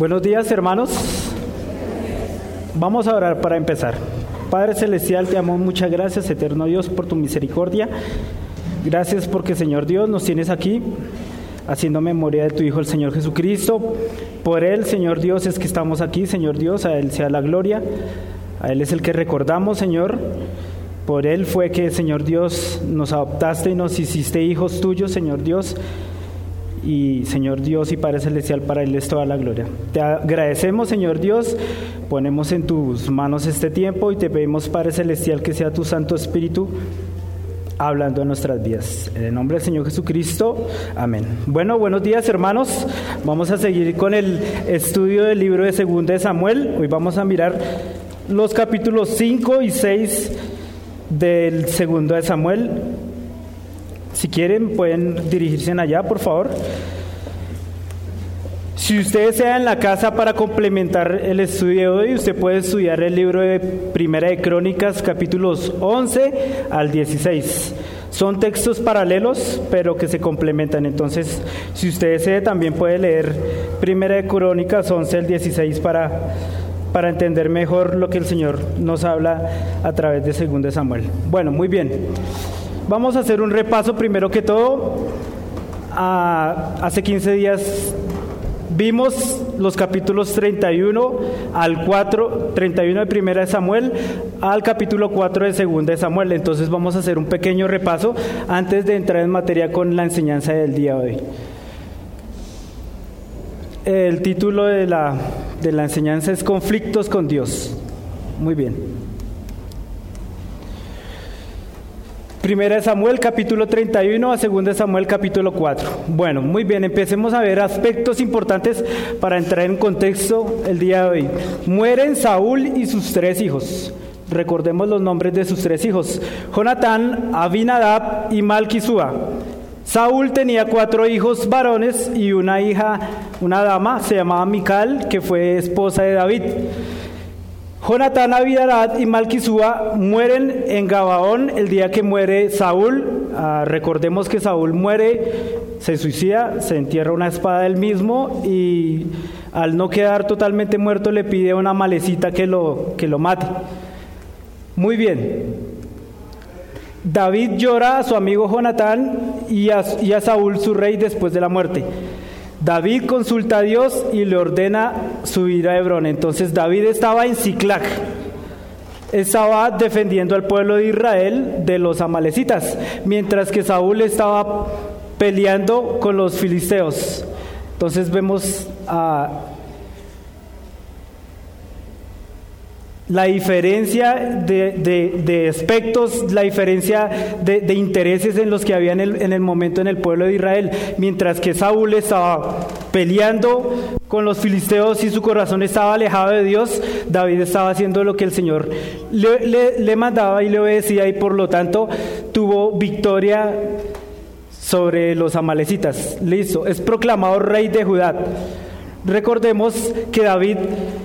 Buenos días, hermanos. Vamos a orar para empezar. Padre Celestial, te amo, muchas gracias, eterno Dios, por tu misericordia. Gracias porque, Señor Dios, nos tienes aquí, haciendo memoria de tu Hijo, el Señor Jesucristo. Por Él, Señor Dios, es que estamos aquí, Señor Dios, a Él sea la gloria. A Él es el que recordamos, Señor. Por Él fue que, Señor Dios, nos adoptaste y nos hiciste hijos tuyos, Señor Dios. Y Señor Dios y Padre Celestial, para Él es toda la gloria. Te agradecemos, Señor Dios, ponemos en tus manos este tiempo y te pedimos, Padre Celestial, que sea tu Santo Espíritu hablando en nuestras vidas. En el nombre del Señor Jesucristo, amén. Bueno, buenos días, hermanos. Vamos a seguir con el estudio del libro de 2 de Samuel. Hoy vamos a mirar los capítulos 5 y 6 del 2 de Samuel. Si quieren, pueden dirigirse allá, por favor. Si usted desea en la casa para complementar el estudio de hoy, usted puede estudiar el libro de Primera de Crónicas, capítulos 11 al 16. Son textos paralelos, pero que se complementan. Entonces, si usted desea, también puede leer Primera de Crónicas 11 al 16 para entender mejor lo que el Señor nos habla a través de 2 de Samuel. Bueno, muy bien. Vamos a hacer un repaso primero que todo. Hace 15 días vimos los capítulos 31 al 4, 31 de Primera de Samuel al capítulo 4 de 2 de Samuel. Entonces vamos a hacer un pequeño repaso antes de entrar en materia con la enseñanza del día de hoy. El título de la enseñanza es Conflictos con Dios. Muy bien. Primera de Samuel, capítulo 31 a 2 de Samuel, capítulo 4. Bueno, muy bien, empecemos a ver aspectos importantes para entrar en contexto el día de hoy. Mueren Saúl y sus 3 hijos. Recordemos los nombres de sus 3 hijos: Jonatán, Abinadab y Malquisúa. Saúl tenía 4 hijos varones y una hija, una dama, se llamaba Mical, que fue esposa de David. Jonatán, Abinadab y Malquisúa mueren en Gabaón el día que muere Saúl. Recordemos que Saúl muere, se suicida, se entierra una espada él mismo y al no quedar totalmente muerto le pide a una amalecita que lo mate. Muy bien. David llora a su amigo Jonatán y a Saúl, su rey, después de la muerte. David consulta a Dios y le ordena subir a Hebrón. Entonces David estaba en Siclag, estaba defendiendo al pueblo de Israel de los amalecitas, mientras que Saúl estaba peleando con los filisteos. Entonces vemos la diferencia de aspectos, la diferencia de intereses en los que había en el momento en el pueblo de Israel. Mientras que Saúl estaba peleando con los filisteos y su corazón estaba alejado de Dios, David estaba haciendo lo que el Señor le mandaba y le obedecía, y por lo tanto tuvo victoria sobre los amalecitas. Listo, es proclamado rey de Judá. Recordemos que David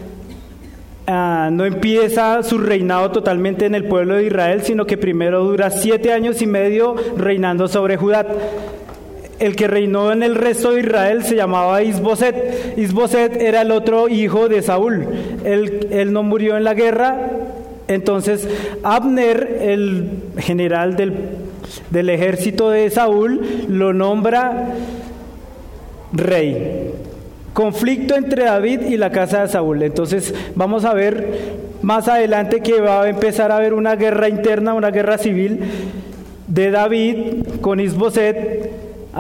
no empieza su reinado totalmente en el pueblo de Israel, sino que primero dura 7 años y medio reinando sobre Judá. El que reinó en el resto de Israel se llamaba Isboset. Isboset era el otro hijo de Saúl. Él no murió en la guerra. Entonces Abner, el general del ejército de Saúl, lo nombra rey. Conflicto entre David y la casa de Saúl. Entonces vamos a ver más adelante que va a empezar a haber una guerra interna, una guerra civil de David con Isboset,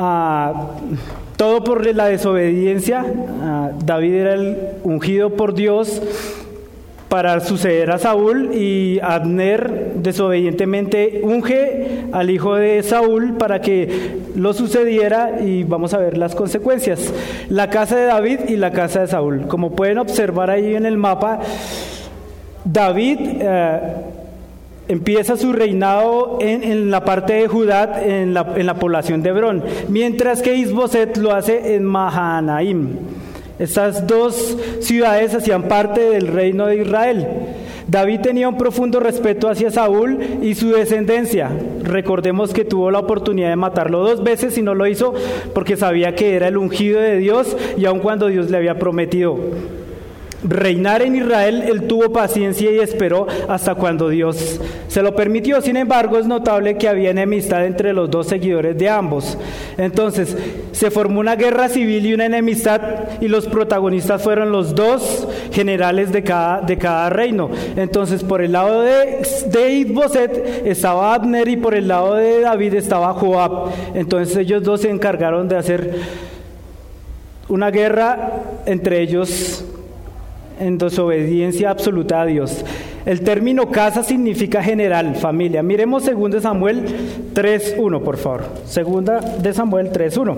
todo por la desobediencia. David era el ungido por Dios para suceder a Saúl, y Abner desobedientemente unge al hijo de Saúl para que lo sucediera, y vamos a ver las consecuencias. La casa de David y la casa de Saúl. Como pueden observar ahí en el mapa, David empieza su reinado en la parte de Judá, en la población de Hebrón, mientras que Isboset lo hace en Mahanaim. Estas 2 ciudades hacían parte del reino de Israel. David tenía un profundo respeto hacia Saúl y su descendencia. Recordemos que tuvo la oportunidad de matarlo 2 veces y no lo hizo porque sabía que era el ungido de Dios, y aun cuando Dios le había prometido reinar en Israel, él tuvo paciencia y esperó hasta cuando Dios se lo permitió. Sin embargo, es notable que había enemistad entre los 2 seguidores de ambos. Entonces, se formó una guerra civil y una enemistad, y los protagonistas fueron los 2 generales de cada reino. Entonces, por el lado de Isboset estaba Abner, y por el lado de David estaba Joab. Entonces, ellos 2 se encargaron de hacer una guerra entre ellos en desobediencia absoluta a Dios. El término casa significa general, familia. Miremos 2 Samuel 3:1, por favor. 2 de Samuel 3:1.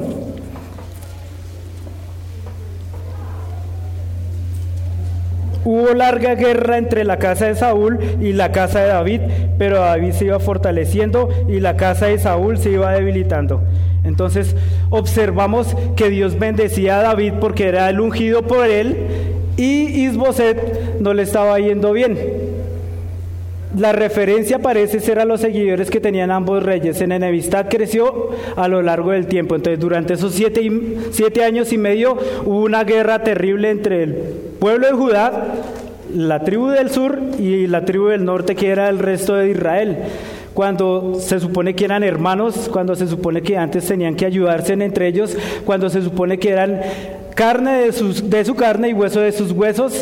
Hubo larga guerra entre la casa de Saúl y la casa de David, pero David se iba fortaleciendo y la casa de Saúl se iba debilitando. Entonces observamos que Dios bendecía a David porque era el ungido por él, y Isboset no le estaba yendo bien. La referencia parece ser a los seguidores que tenían ambos reyes. En enemistad creció a lo largo del tiempo. Entonces, durante esos 7 años y medio hubo una guerra terrible entre el pueblo de Judá, la tribu del sur, y la tribu del norte, que era el resto de Israel. Cuando se supone que eran hermanos, cuando se supone que antes tenían que ayudarse entre ellos, cuando se supone que eran carne de su carne y hueso de sus huesos,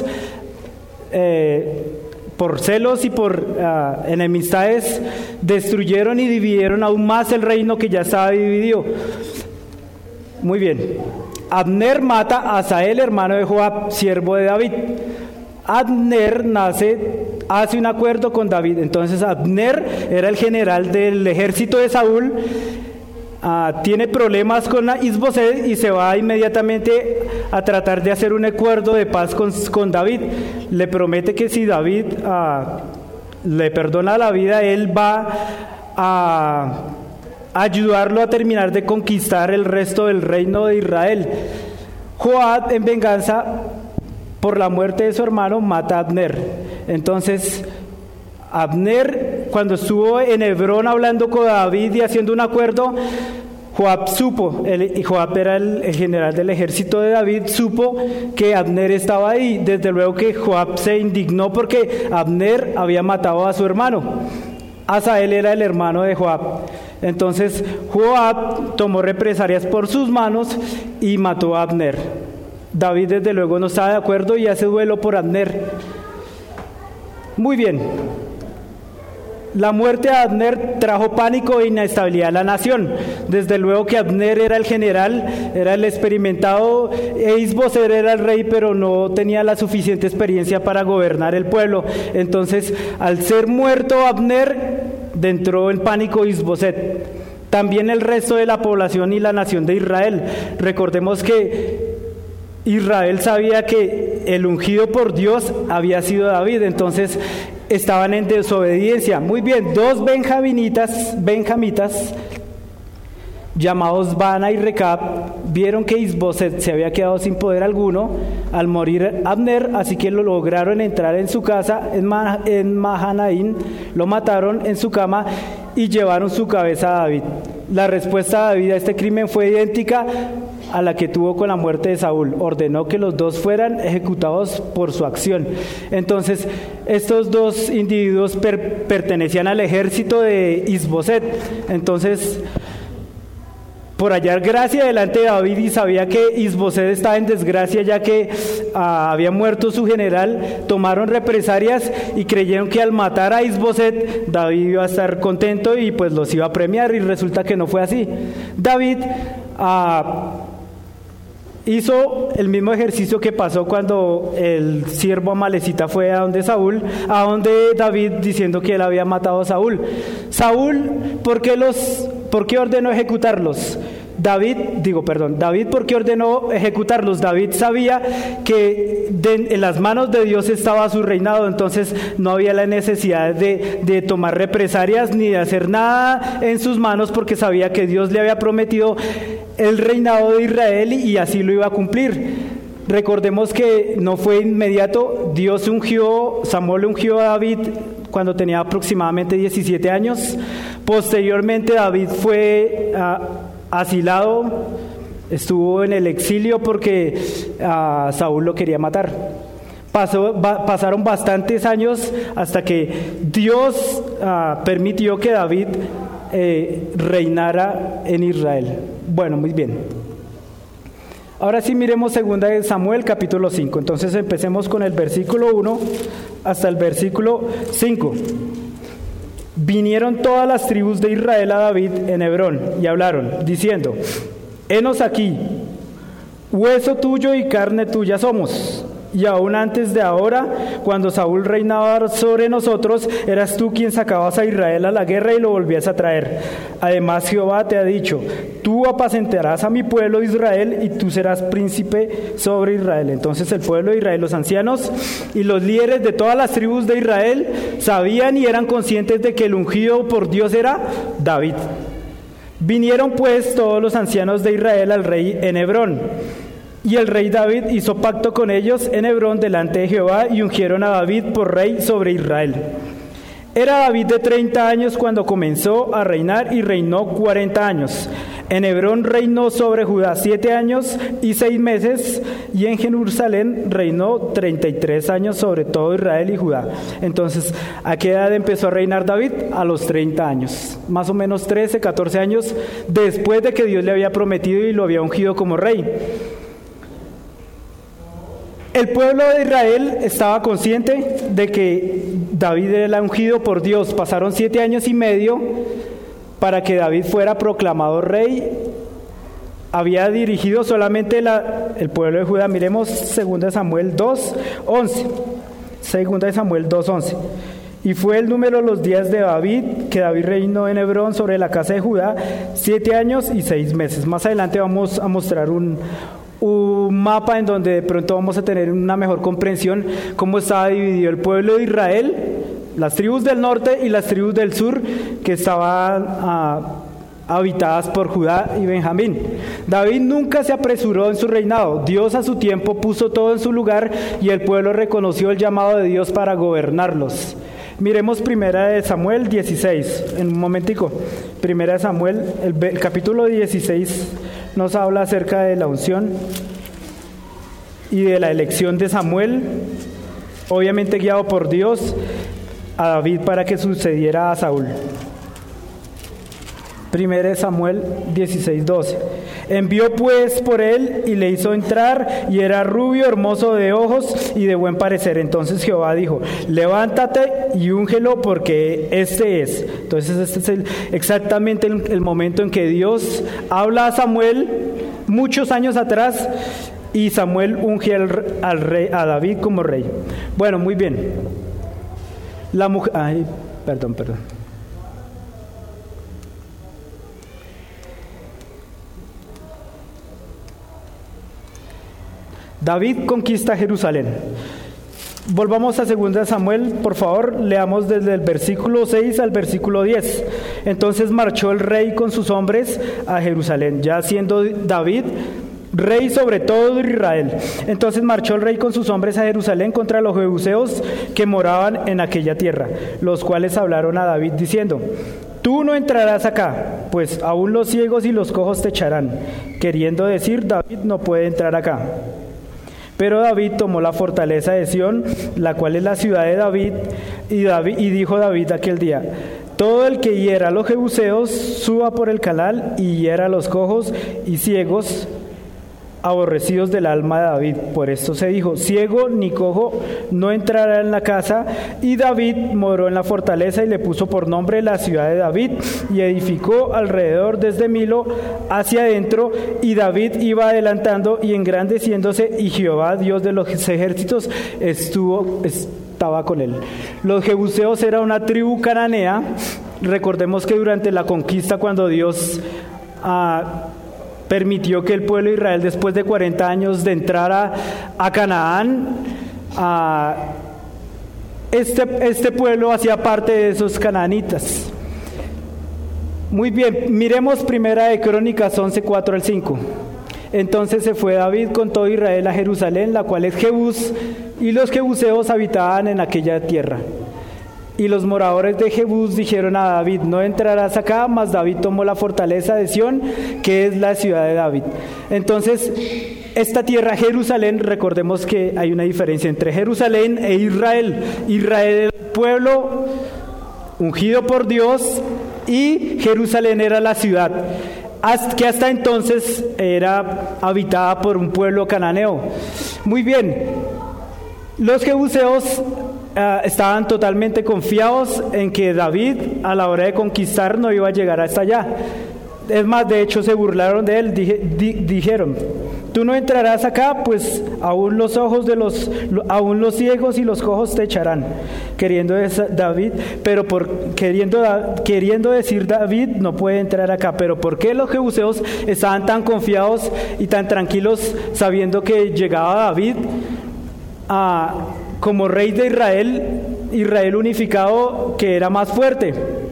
por celos y por enemistades, destruyeron y dividieron aún más el reino que ya estaba dividido. Muy bien. Abner mata a Asael, hermano de Joab, siervo de David. Abner hace un acuerdo con David. Entonces Abner era el general del ejército de Saúl. Tiene problemas con Isboset y se va inmediatamente a tratar de hacer un acuerdo de paz con David. Le promete que si David le perdona la vida, él va a ayudarlo a terminar de conquistar el resto del reino de Israel. Joab, en venganza por la muerte de su hermano, mata a Abner. Entonces Abner, cuando estuvo en Hebrón hablando con David y haciendo un acuerdo, Joab supo, y Joab era el general del ejército de David, supo que Abner estaba ahí. Desde luego que Joab se indignó porque Abner había matado a su hermano. Asael era el hermano de Joab. Entonces Joab tomó represalias por sus manos y mató a Abner. David desde luego no estaba de acuerdo y hace duelo por Abner. Muy bien. La muerte de Abner trajo pánico e inestabilidad a la nación. Desde luego que Abner era el general, era el experimentado, e Isboset era el rey, pero no tenía la suficiente experiencia para gobernar el pueblo. Entonces, al ser muerto Abner, entró en pánico Isboset. También el resto de la población y la nación de Israel. Recordemos que Israel sabía que el ungido por Dios había sido David, entonces estaban en desobediencia. Muy bien, 2 benjamitas llamados Bana y Recab vieron que Isboset se había quedado sin poder alguno al morir Abner, así que lo lograron entrar en su casa en Mahanaim, lo mataron en su cama y llevaron su cabeza a David. La respuesta de David a este crimen fue idéntica a la que tuvo con la muerte de Saúl. Ordenó que los 2 fueran ejecutados por su acción. Entonces, estos 2 individuos pertenecían al ejército de Isboset. Entonces, por hallar gracia delante de David, y sabía que Isboset estaba en desgracia ya que había muerto su general, tomaron represalias y creyeron que al matar a Isboset David iba a estar contento y pues los iba a premiar, y resulta que no fue así. David hizo el mismo ejercicio que pasó cuando el siervo amalecita fue a donde David, diciendo que él había matado a Saúl. ¿Por qué ordenó ejecutarlos? David, ¿por qué ordenó ejecutarlos? David sabía que en las manos de Dios estaba su reinado, entonces no había la necesidad de tomar represalias ni de hacer nada en sus manos, porque sabía que Dios le había prometido el reinado de Israel y así lo iba a cumplir. Recordemos que no fue inmediato. Samuel ungió a David cuando tenía aproximadamente 17 años. Posteriormente David fue asilado, estuvo en el exilio porque Saúl lo quería matar. Pasaron bastantes años hasta que Dios permitió que David reinara en Israel. Bueno, muy bien. Ahora sí miremos 2 de Samuel capítulo 5. Entonces empecemos con el versículo 1 hasta el versículo 5. Vinieron todas las tribus de Israel a David en Hebrón y hablaron, diciendo: Henos aquí, hueso tuyo y carne tuya somos. Y aún antes de ahora, cuando Saúl reinaba sobre nosotros, eras tú quien sacabas a Israel a la guerra y lo volvías a traer. Además, Jehová te ha dicho: tú apacentarás a mi pueblo Israel y tú serás príncipe sobre Israel. Entonces el pueblo de Israel, los ancianos y los líderes de todas las tribus de Israel, sabían y eran conscientes de que el ungido por Dios era David. Vinieron pues todos los ancianos de Israel al rey en Hebrón. Y el rey David hizo pacto con ellos en Hebrón delante de Jehová y ungieron a David por rey sobre Israel. Era David de 30 años cuando comenzó a reinar y reinó 40 años. En Hebrón reinó sobre Judá 7 años y 6 meses, y en Jerusalén reinó 33 años sobre todo Israel y Judá. Entonces, ¿a qué edad empezó a reinar David? A los 30 años, más o menos 13, 14 años después de que Dios le había prometido y lo había ungido como rey. El pueblo de Israel estaba consciente de que David era ungido por Dios. Pasaron 7 años y medio para que David fuera proclamado rey. Había dirigido solamente el pueblo de Judá. Miremos 2 Samuel 2:11. 2 Samuel 2:11. Y fue el número de los días de David, que David reinó en Hebrón sobre la casa de Judá, 7 años y 6 meses. Más adelante vamos a mostrar un mapa en donde de pronto vamos a tener una mejor comprensión cómo estaba dividido el pueblo de Israel, las tribus del norte y las tribus del sur, que estaban habitadas por Judá y Benjamín. David nunca se apresuró en su reinado. Dios a su tiempo puso todo en su lugar y el pueblo reconoció el llamado de Dios para gobernarlos. Miremos 1 Samuel 16, en un momentico. 1 Samuel, el capítulo 16 nos habla acerca de la unción y de la elección de Samuel, obviamente guiado por Dios, a David para que sucediera a Saúl. 1 Samuel 16:12. Envió pues por él y le hizo entrar, y era rubio, hermoso de ojos y de buen parecer. Entonces Jehová dijo: levántate y úngelo, porque este es. Entonces este es exactamente el momento en que Dios habla a Samuel muchos años atrás, y Samuel unge a David como rey. Bueno, muy bien. La mujer... Perdón. David conquista Jerusalén. Volvamos a 2 Samuel, por favor, leamos desde el versículo 6 al versículo 10. Entonces marchó el rey con sus hombres a Jerusalén, ya siendo David rey sobre todo Israel. Entonces marchó el rey con sus hombres a Jerusalén contra los jebuseos que moraban en aquella tierra, los cuales hablaron a David diciendo: tú no entrarás acá, pues aún los ciegos y los cojos te echarán. Queriendo decir, David no puede entrar acá. Pero David tomó la fortaleza de Sión, la cual es la ciudad de David, y dijo David aquel día: todo el que hiera a los jebuseos suba por el canal y hiera a los cojos y ciegos, aborrecidos del alma de David. Por esto se dijo: ciego ni cojo no entrará en la casa. Y David moró en la fortaleza y le puso por nombre la ciudad de David, y edificó alrededor desde Milo hacia adentro. Y David iba adelantando y engrandeciéndose, y Jehová Dios de los ejércitos estaba con él. Los jebuseos era una tribu cananea. Recordemos que durante la conquista, cuando Dios permitió que el pueblo de Israel, después de 40 años de entrar a Canaán, este pueblo hacía parte de esos canaanitas. Muy bien, miremos 1 Crónicas 11, 4 al 5. Entonces se fue David con todo Israel a Jerusalén, la cual es Jebús, y los jebuseos habitaban en aquella tierra. Y los moradores de Jebús dijeron a David: no entrarás acá, mas David tomó la fortaleza de Sión, que es la ciudad de David. Entonces, esta tierra, Jerusalén, recordemos que hay una diferencia entre Jerusalén e Israel. Israel era el pueblo ungido por Dios y Jerusalén era la ciudad, que hasta entonces era habitada por un pueblo cananeo. Muy bien, los jebuseos estaban totalmente confiados en que David, a la hora de conquistar, no iba a llegar hasta allá. Es más, de hecho se burlaron de él, dijeron: tú no entrarás acá, pues aún los ciegos y los cojos te echarán. Queriendo decir David, no puede entrar acá. Pero ¿por qué los jebuseos estaban tan confiados y tan tranquilos, sabiendo que llegaba David como rey de Israel unificado, que era más fuerte?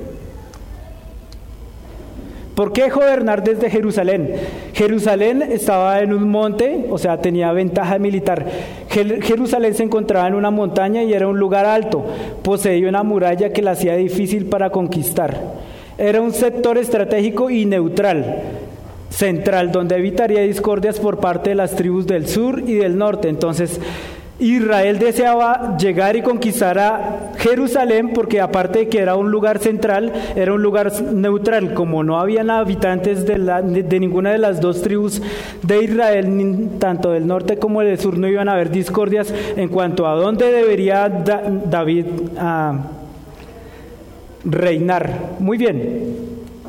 ¿Por qué gobernar desde Jerusalén? Jerusalén estaba en un monte, o sea, tenía ventaja militar. Jerusalén se encontraba en una montaña y era un lugar alto. Poseía una muralla que la hacía difícil para conquistar. Era un sector estratégico y neutral, central, donde evitaría discordias por parte de las tribus del sur y del norte. Entonces, Israel deseaba llegar y conquistar a Jerusalén porque, aparte de que era un lugar central, era un lugar neutral. Como no habían habitantes de ninguna de las dos tribus de Israel, tanto del norte como del sur, no iban a haber discordias en cuanto a dónde debería David reinar. Muy bien.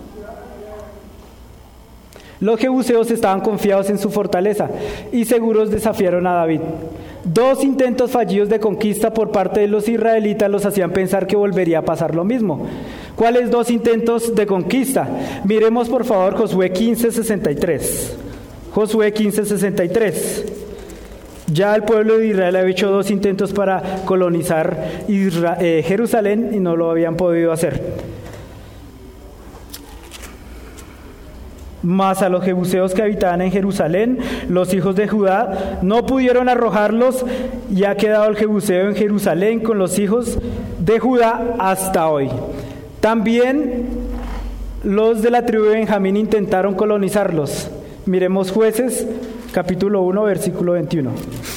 Los jebuseos estaban confiados en su fortaleza y seguros desafiaron a David. 2 intentos fallidos de conquista por parte de los israelitas los hacían pensar que volvería a pasar lo mismo. ¿Cuáles 2 intentos de conquista? Miremos por favor Josué 15:63. Josué 15:63. Ya el pueblo de Israel había hecho 2 intentos para colonizar Jerusalén y no lo habían podido hacer. Mas a los jebuseos que habitaban en Jerusalén, los hijos de Judá no pudieron arrojarlos, y ha quedado el jebuseo en Jerusalén con los hijos de Judá hasta hoy. También los de la tribu de Benjamín intentaron colonizarlos. Miremos Jueces, capítulo 1, versículo 21.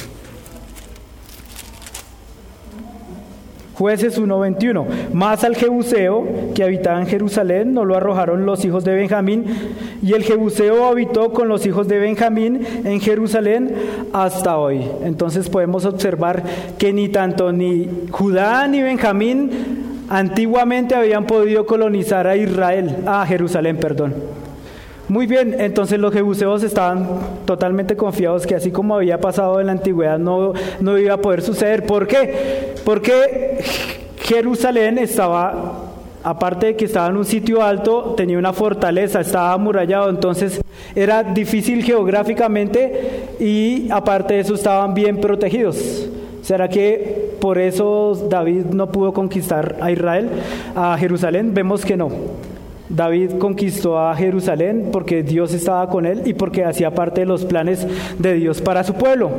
Jueces 1:21. Mas al jebuseo que habitaba en Jerusalén no lo arrojaron los hijos de Benjamín, y el jebuseo habitó con los hijos de Benjamín en Jerusalén hasta hoy. Entonces podemos observar que ni Judá ni Benjamín antiguamente habían podido colonizar a Jerusalén. Muy bien, entonces los jebuseos estaban totalmente confiados que, así como había pasado en la antigüedad, no iba a poder suceder. ¿Por qué? Porque Jerusalén estaba, aparte de que estaba en un sitio alto, tenía una fortaleza, estaba amurallado, entonces era difícil geográficamente, y aparte de eso estaban bien protegidos. ¿Será que por eso David no pudo conquistar a Jerusalén? Vemos que no. David conquistó a Jerusalén porque Dios estaba con él y porque hacía parte de los planes de Dios para su pueblo.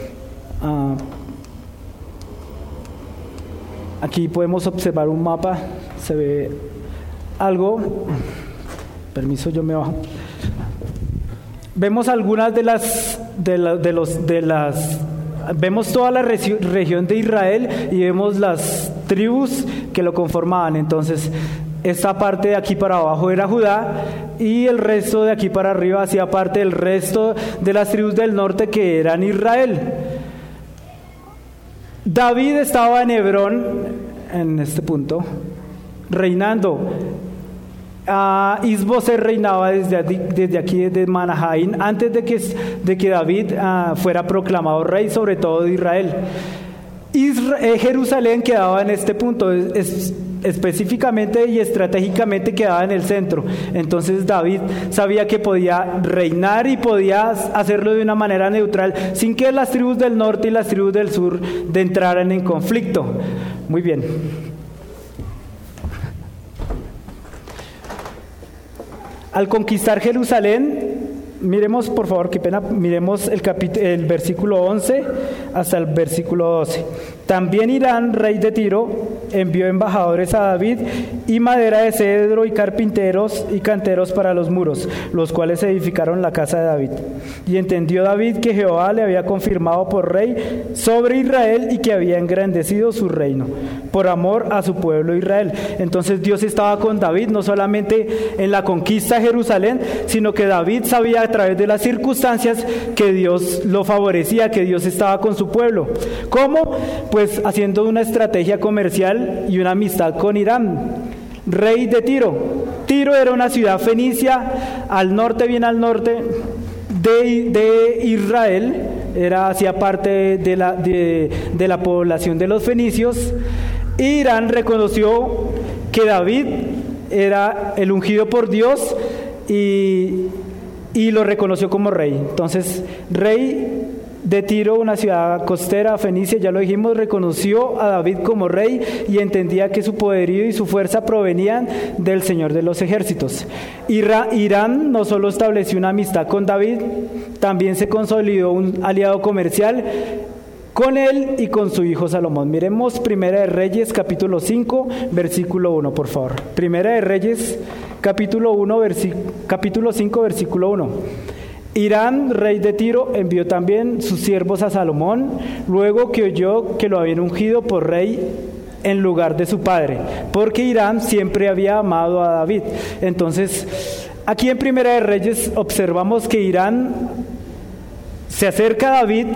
Aquí podemos observar un mapa, se ve algo. Permiso, yo me bajo. Vemos algunas vemos toda la región de Israel y vemos las tribus que lo conformaban. Entonces, esta parte de aquí para abajo era Judá, y el resto de aquí para arriba hacía parte del resto de las tribus del norte, que eran Israel. David estaba en Hebrón en este punto, reinando. Isboset reinaba desde aquí, desde Manahaín, antes de que David fuera proclamado rey sobre todo de Israel. Jerusalén quedaba en este punto, específicamente y estratégicamente quedaba en el centro. Entonces David sabía que podía reinar y podía hacerlo de una manera neutral, sin que las tribus del norte y las tribus del sur entraran en conflicto. Muy bien. Al conquistar Jerusalén, Miremos, por favor, qué pena, miremos el versículo 11 hasta el versículo 12. También Hirán, rey de Tiro, envió embajadores a David y madera de cedro y carpinteros y canteros para los muros, los cuales edificaron la casa de David. Y entendió David que Jehová le había confirmado por rey sobre Israel y que había engrandecido su reino, por amor a su pueblo Israel. Entonces Dios estaba con David, no solamente en la conquista de Jerusalén, sino que David sabía a través de las circunstancias que Dios lo favorecía, que Dios estaba con su pueblo. ¿Cómo? Pues haciendo una estrategia comercial y una amistad con Hirán, rey de Tiro. Tiro era una ciudad fenicia al norte, bien al norte de Israel, hacía parte de la población de los fenicios. Hirán reconoció que David era el ungido por Dios y lo reconoció como rey. Entonces, rey de Tiro, una ciudad costera fenicia, ya lo dijimos, reconoció a David como rey y entendía que su poderío y su fuerza provenían del Señor de los ejércitos. Hirán no solo estableció una amistad con David, también se consolidó un aliado comercial con él y con su hijo Salomón. Miremos Primera de Reyes, capítulo 5, versículo 1, por favor. Primera de Reyes, capítulo 5, versículo 1. Hirán, rey de Tiro, envió también sus siervos a Salomón, luego que oyó que lo habían ungido por rey en lugar de su padre, porque Hirán siempre había amado a David. Entonces, aquí en Primera de Reyes observamos que Hirán se acerca a David,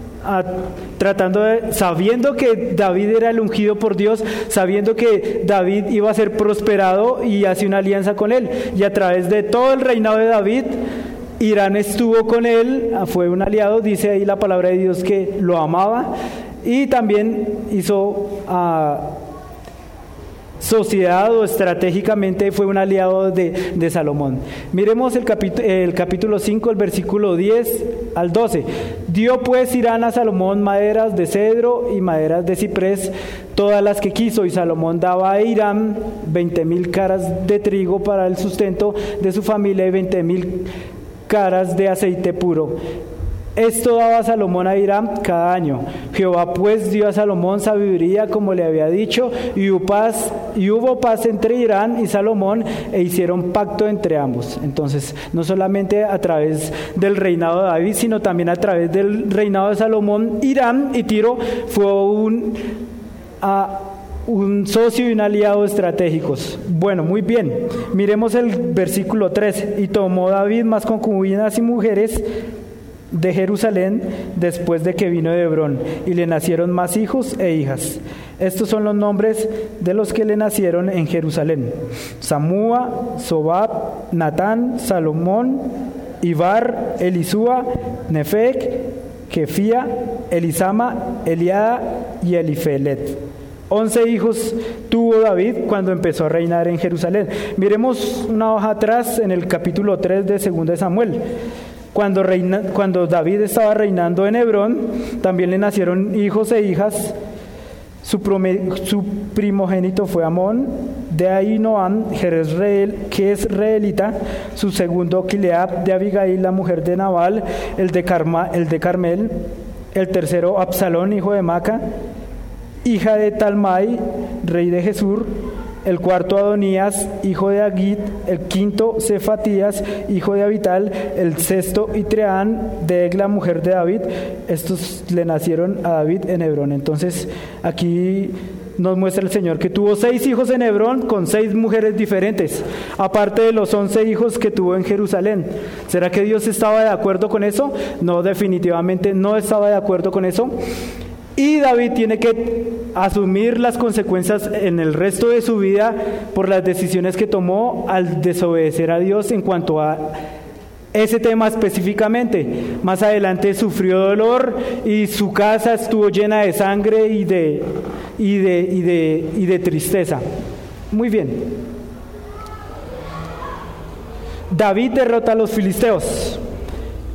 sabiendo que David era el ungido por Dios, sabiendo que David iba a ser prosperado, y hace una alianza con él. Y a través de todo el reinado de David, Hirán estuvo con él, fue un aliado. Dice ahí la palabra de Dios que lo amaba, y también hizo sociedad, o estratégicamente fue un aliado de Salomón. Miremos el capítulo 5, el versículo 10 al 12. Dio pues Hirán a Salomón maderas de cedro y maderas de ciprés, todas las que quiso, y Salomón daba a Hirán 20,000 caras de trigo para el sustento de su familia y 20,000 caras de aceite puro. Esto daba Salomón a Hirán cada año. Jehová pues dio a Salomón sabiduría como le había dicho, y hubo paz entre Hirán y Salomón, e hicieron pacto entre ambos. Entonces, no solamente a través del reinado de David, sino también a través del reinado de Salomón, Hirán y Tiro fue un socio y un aliado estratégicos. Bueno, muy bien. Miremos el versículo 3. Y tomó David más concubinas y mujeres de Jerusalén después de que vino de Hebrón, y le nacieron más hijos e hijas. Estos son los nombres de los que le nacieron en Jerusalén: Samúa, Sobab, Natán, Salomón, Ibar, Elisúa, Nefec, Kefía, Elisama, Eliada y Elifelet. 11 hijos tuvo David cuando empezó a reinar en Jerusalén. Miremos una hoja atrás en el capítulo 3 de 2 de Samuel. Cuando David estaba reinando en Hebrón, también le nacieron hijos e hijas. Su primogénito fue Amón, de Ahinoam, que es reelita, su segundo Kileab, de Abigail, la mujer de Nabal, el de Carmel, el tercero Absalón, hijo de Maca, hija de Talmai, rey de Jesur, el cuarto Adonías, hijo de Agit, el quinto Cefatías, hijo de Abital, el sexto Itreán, de Egla, mujer de David. Estos le nacieron a David en Hebrón. Entonces aquí nos muestra el Señor que tuvo 6 hijos en Hebrón con 6 mujeres diferentes, aparte de los 11 hijos que tuvo en Jerusalén. ¿Será que Dios estaba de acuerdo con eso? No, definitivamente no estaba de acuerdo con eso. Y David tiene que asumir las consecuencias en el resto de su vida por las decisiones que tomó al desobedecer a Dios en cuanto a ese tema específicamente. Más adelante sufrió dolor y su casa estuvo llena de sangre y de tristeza. Muy bien. David derrota a los filisteos.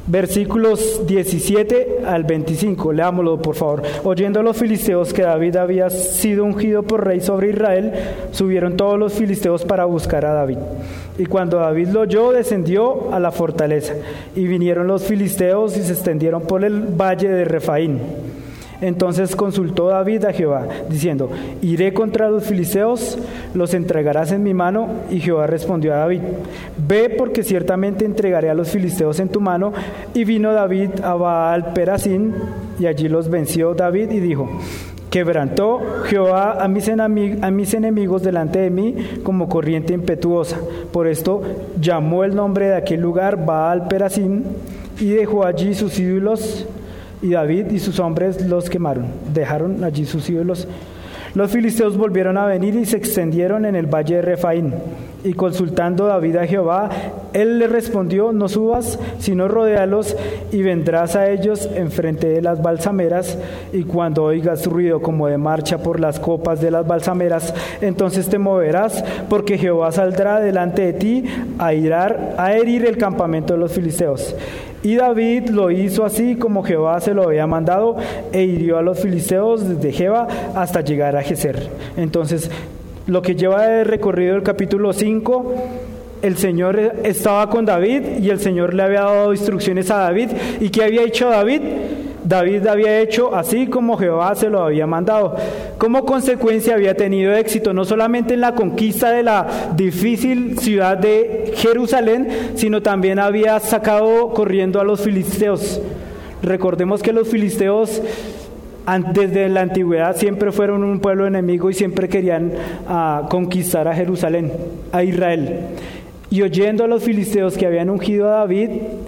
Versículos 17 al 25, leámoslo por favor. Oyendo a los filisteos que David había sido ungido por rey sobre Israel, subieron todos los filisteos para buscar a David. Y cuando David lo oyó, descendió a la fortaleza. Y vinieron los filisteos y se extendieron por el valle de Refaín. Entonces consultó David a Jehová, diciendo: iré contra los filisteos, los entregarás en mi mano. Y Jehová respondió a David: ve, porque ciertamente entregaré a los filisteos en tu mano. Y vino David a Baal Perasim, y allí los venció David, y dijo: quebrantó Jehová a mis enemigos delante de mí como corriente impetuosa. Por esto llamó el nombre de aquel lugar Baal Perasim, y dejó allí sus ídolos. Y David y sus hombres los quemaron, dejaron allí sus ídolos. Los filisteos volvieron a venir y se extendieron en el valle de Refaín. Y consultando David a Jehová, él le respondió: no subas, sino rodéalos, y vendrás a ellos enfrente de las balsameras. Y cuando oigas ruido como de marcha por las copas de las balsameras, entonces te moverás, porque Jehová saldrá delante de ti a herir el campamento de los filisteos. Y David lo hizo así como Jehová se lo había mandado, e hirió a los filisteos desde Geba hasta llegar a Geser. Entonces, lo que lleva de recorrido el capítulo 5, el Señor estaba con David y el Señor le había dado instrucciones a David. ¿Y qué había hecho David? David había hecho así como Jehová se lo había mandado. Como consecuencia había tenido éxito, no solamente en la conquista de la difícil ciudad de Jerusalén, sino también había sacado corriendo a los filisteos. Recordemos que los filisteos desde la antigüedad siempre fueron un pueblo enemigo y siempre querían conquistar a Jerusalén, a Israel. Y oyendo a los filisteos que habían ungido a David,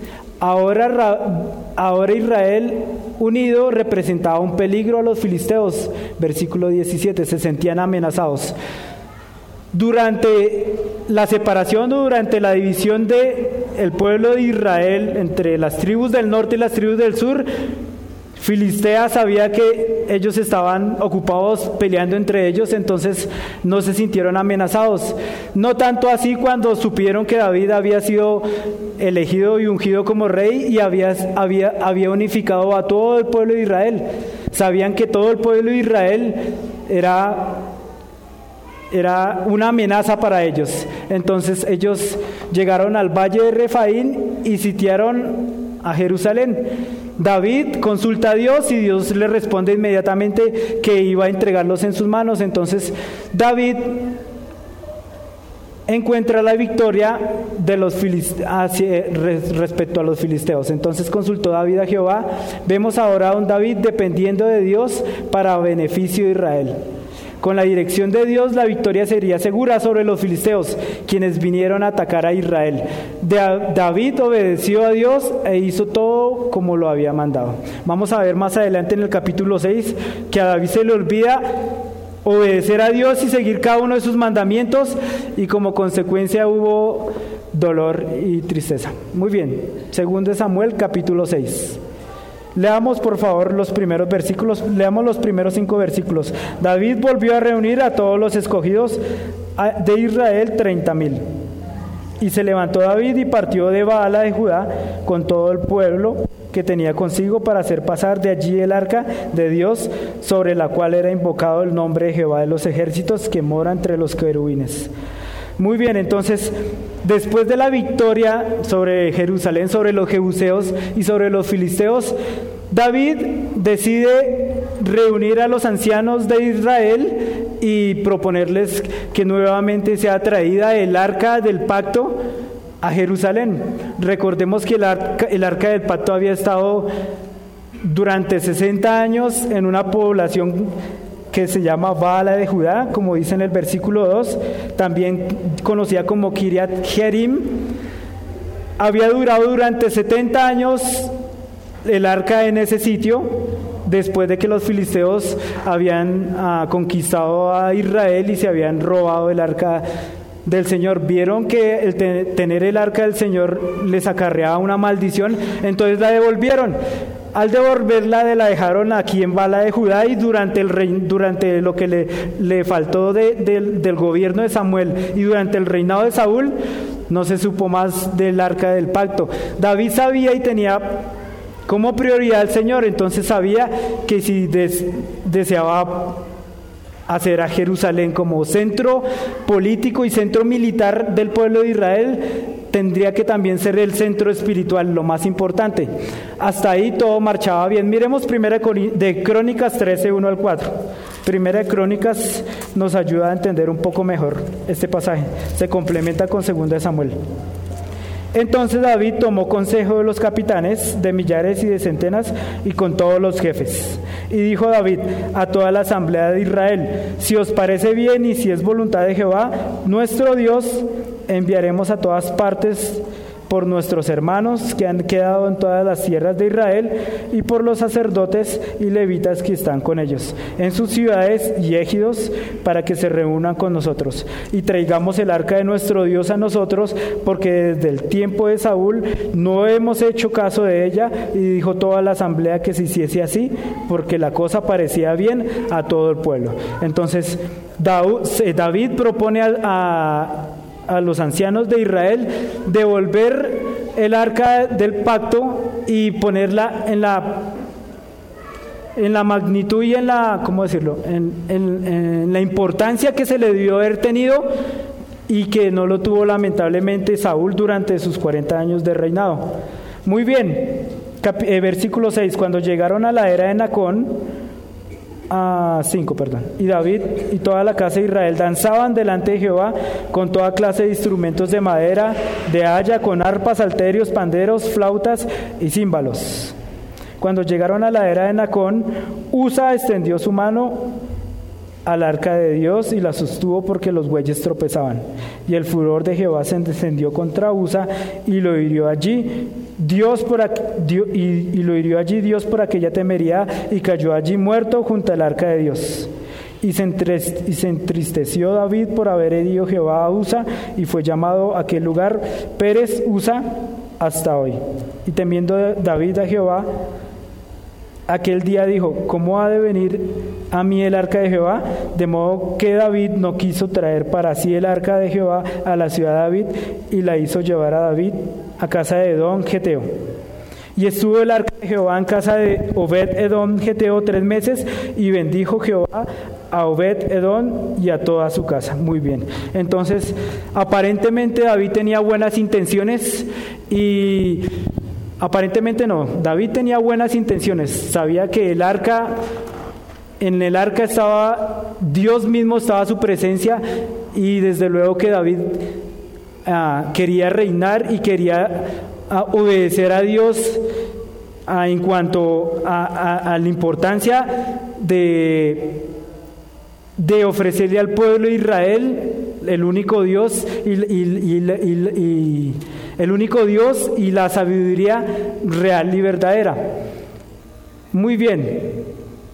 ahora Israel unido representaba un peligro a los filisteos. Versículo 17, se sentían amenazados. Durante la separación o durante la división del pueblo de Israel entre las tribus del norte y las tribus del sur, Filistea sabía que ellos estaban ocupados peleando entre ellos, entonces no se sintieron amenazados. No tanto así cuando supieron que David había sido elegido y ungido como rey y había unificado a todo el pueblo de Israel. Sabían que todo el pueblo de Israel era una amenaza para ellos. Entonces ellos llegaron al valle de Refaín y sitiaron a Jerusalén. David consulta a Dios y Dios le responde inmediatamente que iba a entregarlos en sus manos. Entonces David encuentra la victoria de los respecto a los filisteos. Entonces consultó David a Jehová. Vemos ahora a un David dependiendo de Dios para beneficio de Israel. Con la dirección de Dios, la victoria sería segura sobre los filisteos, quienes vinieron a atacar a Israel. David obedeció a Dios e hizo todo como lo había mandado. Vamos a ver más adelante en el capítulo 6 que a David se le olvida obedecer a Dios y seguir cada uno de sus mandamientos, y como consecuencia hubo dolor y tristeza. Muy bien, 2 Samuel capítulo 6. Leamos por favor los primeros versículos, leamos los primeros 5 versículos. David volvió a reunir a todos los escogidos de Israel, 30,000. Y se levantó David y partió de Baala de Judá con todo el pueblo que tenía consigo para hacer pasar de allí el arca de Dios, sobre la cual era invocado el nombre de Jehová de los ejércitos, que mora entre los querubines. Muy bien, entonces, después de la victoria sobre Jerusalén, sobre los jebuseos y sobre los filisteos, David decide reunir a los ancianos de Israel y proponerles que nuevamente sea traída el arca del pacto a Jerusalén. Recordemos que el arca del pacto había estado durante 60 años en una población que se llama Baala de Judá, como dice en el versículo 2, también conocida como Kiriat Jearim. Había durado durante 70 años el arca en ese sitio, después de que los filisteos habían conquistado a Israel y se habían robado el arca del Señor. Vieron que el tener el arca del Señor les acarreaba una maldición, entonces la devolvieron. Al devolverla, la dejaron aquí en Baala de Judá, y durante lo que le faltó del gobierno de Samuel y durante el reinado de Saúl, no se supo más del arca del pacto. David sabía y tenía como prioridad al Señor, entonces sabía que si deseaba hacer a Jerusalén como centro político y centro militar del pueblo de Israel, tendría que también ser el centro espiritual, lo más importante. Hasta ahí todo marchaba bien. Miremos Primera de Crónicas 13, 1 al 4. Primera de Crónicas nos ayuda a entender un poco mejor este pasaje. Se complementa con Segunda de Samuel. Entonces David tomó consejo de los capitanes, de millares y de centenas, y con todos los jefes. Y dijo David a toda la asamblea de Israel: si os parece bien y si es voluntad de Jehová, nuestro Dios, enviaremos a todas partes por nuestros hermanos que han quedado en todas las tierras de Israel, y por los sacerdotes y levitas que están con ellos, en sus ciudades y ejidos, para que se reúnan con nosotros, y traigamos el arca de nuestro Dios a nosotros, porque desde el tiempo de Saúl no hemos hecho caso de ella. Y dijo toda la asamblea que se hiciese así, porque la cosa parecía bien a todo el pueblo. Entonces David propone a los ancianos de Israel devolver el arca del pacto y ponerla en la magnitud y en la, ¿cómo decirlo?, en la importancia que se le debió haber tenido, y que no lo tuvo lamentablemente Saúl durante sus 40 años de reinado. Muy bien, versículo 6, cuando llegaron a la era de Nacón, 5, y David y toda la casa de Israel danzaban delante de Jehová con toda clase de instrumentos de madera, de haya, con arpas, salterios, panderos, flautas y címbalos. Cuando llegaron a la era de Nacón, Usa extendió su mano al arca de Dios y la sostuvo, porque los bueyes tropezaban. Y el furor de Jehová se encendió contra Usa y lo hirió allí. Dios por aquella temeridad, y cayó allí muerto junto al arca de Dios. Y se entristeció David por haber herido Jehová a Usa, y fue llamado aquel lugar Pérez Usa hasta hoy. Y temiendo David a Jehová, aquel día dijo: ¿cómo ha de venir a mí el arca de Jehová? De modo que David no quiso traer para sí el arca de Jehová a la ciudad de David, y la hizo llevar a David a casa de Edom Geteo. Y estuvo el arca de Jehová en casa de Obed Edom Geteo 3 meses, y bendijo Jehová a Obed Edom y a toda su casa. Muy bien. Entonces, aparentemente David tenía buenas intenciones, y aparentemente no, David tenía buenas intenciones. Sabía que en el arca estaba Dios mismo, estaba su presencia, y desde luego que David quería reinar y quería obedecer a Dios en cuanto a la importancia de ofrecerle al pueblo de Israel el único Dios el único Dios y la sabiduría real y verdadera. Muy bien.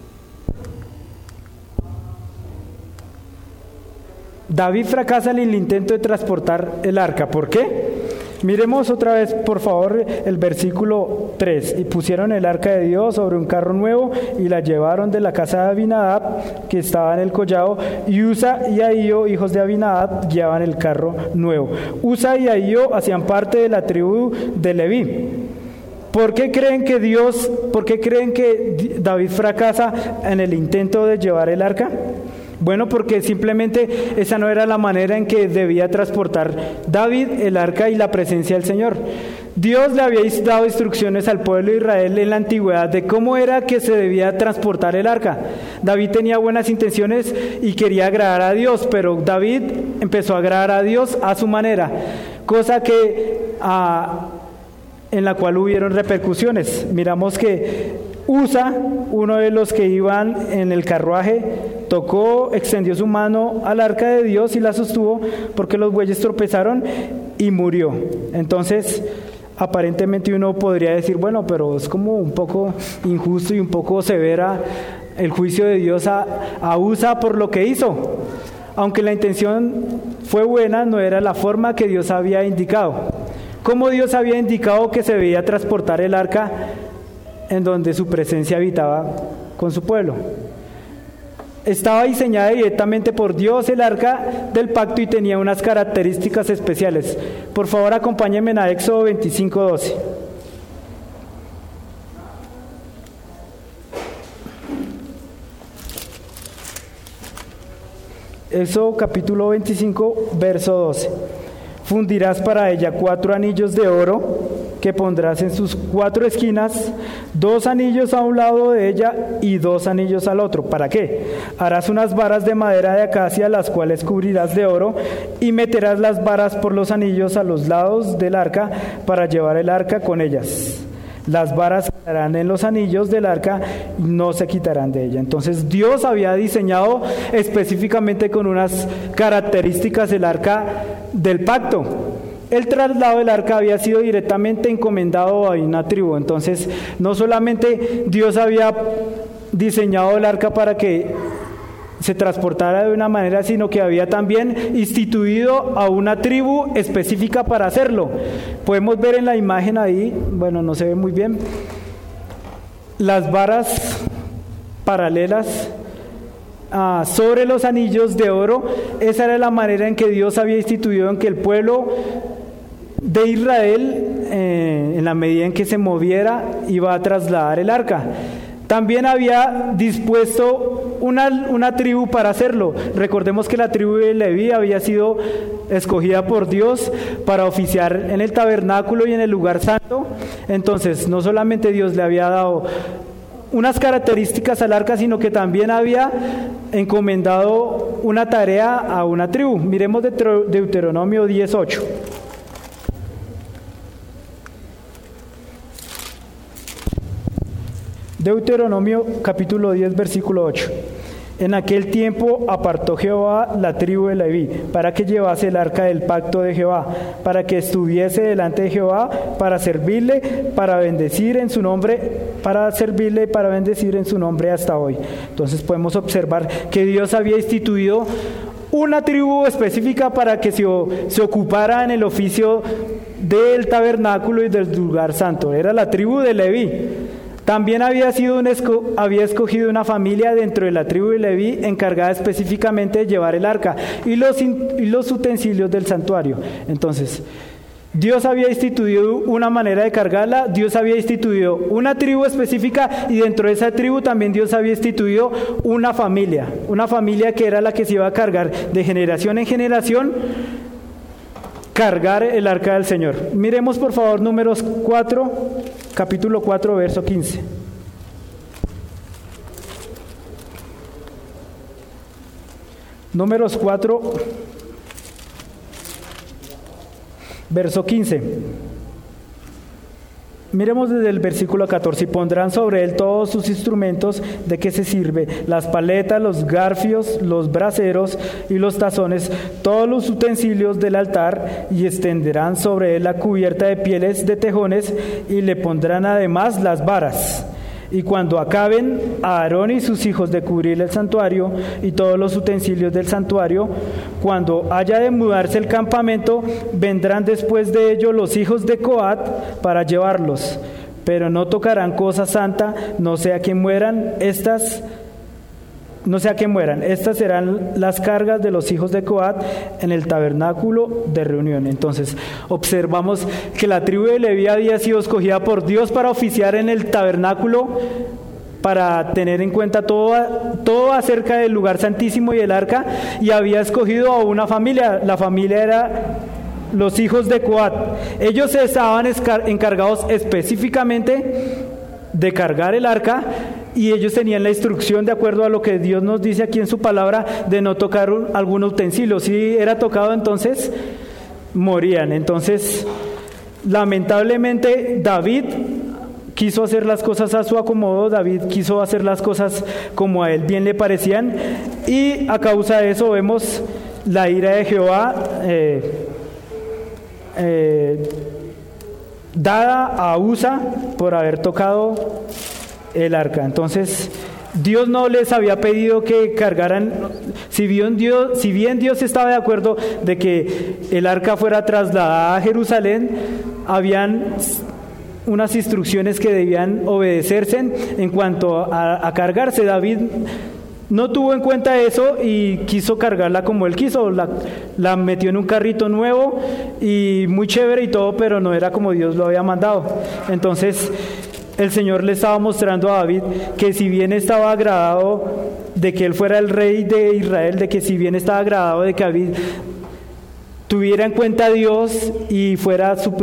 David fracasa en el intento de transportar el arca. ¿Por qué? Miremos otra vez, por favor, el versículo 3. Y pusieron el arca de Dios sobre un carro nuevo y la llevaron de la casa de Abinadab, que estaba en el collado, y Usa y Ahío, hijos de Abinadab, guiaban el carro nuevo. Usa y Ahío hacían parte de la tribu de Leví. ¿Por qué creen que David fracasa en el intento de llevar el arca? Bueno, porque simplemente esa no era la manera en que debía transportar David el arca y la presencia del Señor. Dios le había dado instrucciones al pueblo de Israel en la antigüedad de cómo era que se debía transportar el arca. David tenía buenas intenciones y quería agradar a Dios, pero David empezó a agradar a Dios a su manera, cosa que en la cual hubieron repercusiones. Miramos que Usa, uno de los que iban en el carruaje, extendió su mano al arca de Dios y la sostuvo, porque los bueyes tropezaron, y murió. Entonces, aparentemente uno podría decir, bueno, pero es como un poco injusto y un poco severa el juicio de Dios a Usa por lo que hizo. Aunque la intención fue buena, no era la forma que Dios había indicado. ¿Cómo Dios había indicado que se debía transportar el arca en donde su presencia habitaba con su pueblo? Estaba diseñada directamente por Dios el arca del pacto y tenía unas características especiales. Por favor, acompáñenme a Éxodo 25:12. Éxodo capítulo 25, verso 12. Fundirás para ella 4 anillos de oro que pondrás en sus 4 esquinas, 2 anillos a un lado de ella y 2 anillos al otro. ¿Para qué? Harás unas varas de madera de acacia, las cuales cubrirás de oro, y meterás las varas por los anillos a los lados del arca para llevar el arca con ellas. Las varas estarán en los anillos del arca y no se quitarán de ella. Entonces Dios había diseñado específicamente con unas características el arca del pacto. El traslado del arca había sido directamente encomendado a una tribu. Entonces no solamente Dios había diseñado el arca para que se transportara de una manera, sino que había también instituido a una tribu específica para hacerlo. Podemos ver en la imagen ahí, bueno, no se ve muy bien, las varas paralelas sobre los anillos de oro. Esa era la manera en que Dios había instituido en que el pueblo de Israel, en la medida en que se moviera, iba a trasladar el arca. También había dispuesto una tribu para hacerlo. Recordemos que la tribu de Leví había sido escogida por Dios para oficiar en el tabernáculo y en el lugar santo. Entonces, no solamente Dios le había dado unas características al arca, sino que también había encomendado una tarea a una tribu. Miremos Deuteronomio 10:8. Deuteronomio capítulo 10, versículo 8. En aquel tiempo apartó Jehová la tribu de Leví para que llevase el arca del pacto de Jehová, para que estuviese delante de Jehová, para servirle, para bendecir en su nombre, para servirle y para bendecir en su nombre hasta hoy. Entonces podemos observar que Dios había instituido una tribu específica para que se ocupara en el oficio del tabernáculo y del lugar santo. Era la tribu de Leví. También había escogido una familia dentro de la tribu de Leví encargada específicamente de llevar el arca y los utensilios del santuario. Entonces, Dios había instituido una manera de cargarla, Dios había instituido una tribu específica y dentro de esa tribu también Dios había instituido una familia que era la que se iba a cargar de generación en generación, cargar el arca del Señor. Miremos por favor Números 4, capítulo 4, verso 15. Números 4, verso 15. Miremos desde el versículo 14. Y pondrán sobre él todos sus instrumentos de que se sirve, las paletas, los garfios, los braseros y los tazones, todos los utensilios del altar, y extenderán sobre él la cubierta de pieles de tejones, y le pondrán además las varas. Y cuando acaben a Aarón y sus hijos de cubrir el santuario y todos los utensilios del santuario, cuando haya de mudarse el campamento, vendrán después de ello los hijos de Coat para llevarlos, pero no tocarán cosa santa, no sea que mueran. Estas serán las cargas de los hijos de Coat en el tabernáculo de reunión. Entonces, observamos que la tribu de Leví había sido escogida por Dios para oficiar en el tabernáculo, para tener en cuenta todo acerca del lugar santísimo y el arca, y había escogido a una familia. La familia era los hijos de Coat. Ellos estaban encargados específicamente de cargar el arca, y ellos tenían la instrucción, de acuerdo a lo que Dios nos dice aquí en su palabra, de no tocar algún utensilio. Si era tocado, entonces morían. Entonces, lamentablemente, David quiso hacer las cosas a su acomodo. David quiso hacer las cosas como a él bien le parecían, y a causa de eso vemos la ira de Jehová dada a Usa por haber tocado el arca. Entonces, Dios no les había pedido que cargaran, si bien Dios estaba de acuerdo de que el arca fuera trasladada a Jerusalén, habían unas instrucciones que debían obedecerse en cuanto a cargarse. David no tuvo en cuenta eso y quiso cargarla como él quiso, la metió en un carrito nuevo y muy chévere y todo, pero no era como Dios lo había mandado. Entonces el Señor le estaba mostrando a David que si bien estaba agradado de que él fuera el rey de Israel, de que si bien estaba agradado de que David tuviera en cuenta a Dios y fuera su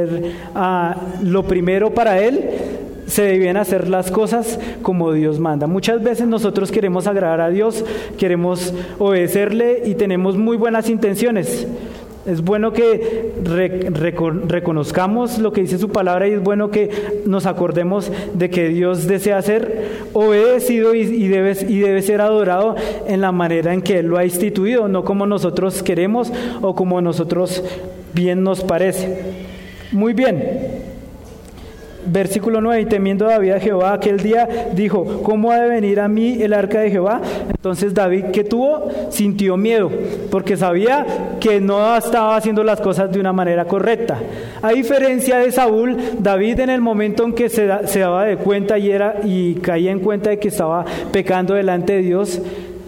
lo primero para él, se debían hacer las cosas como Dios manda. Muchas veces nosotros queremos agradar a Dios, queremos obedecerle y tenemos muy buenas intenciones. Es bueno que reconozcamos lo que dice su palabra y es bueno que nos acordemos de que Dios desea ser obedecido y debe ser adorado en la manera en que Él lo ha instituido, no como nosotros queremos o como nosotros bien nos parece. Muy bien. Versículo 9, y temiendo David a Jehová aquel día, dijo, ¿cómo ha de venir a mí el arca de Jehová? Entonces David, ¿qué tuvo? Sintió miedo, porque sabía que no estaba haciendo las cosas de una manera correcta. A diferencia de Saúl, David en el momento en que se daba de cuenta y caía en cuenta de que estaba pecando delante de Dios,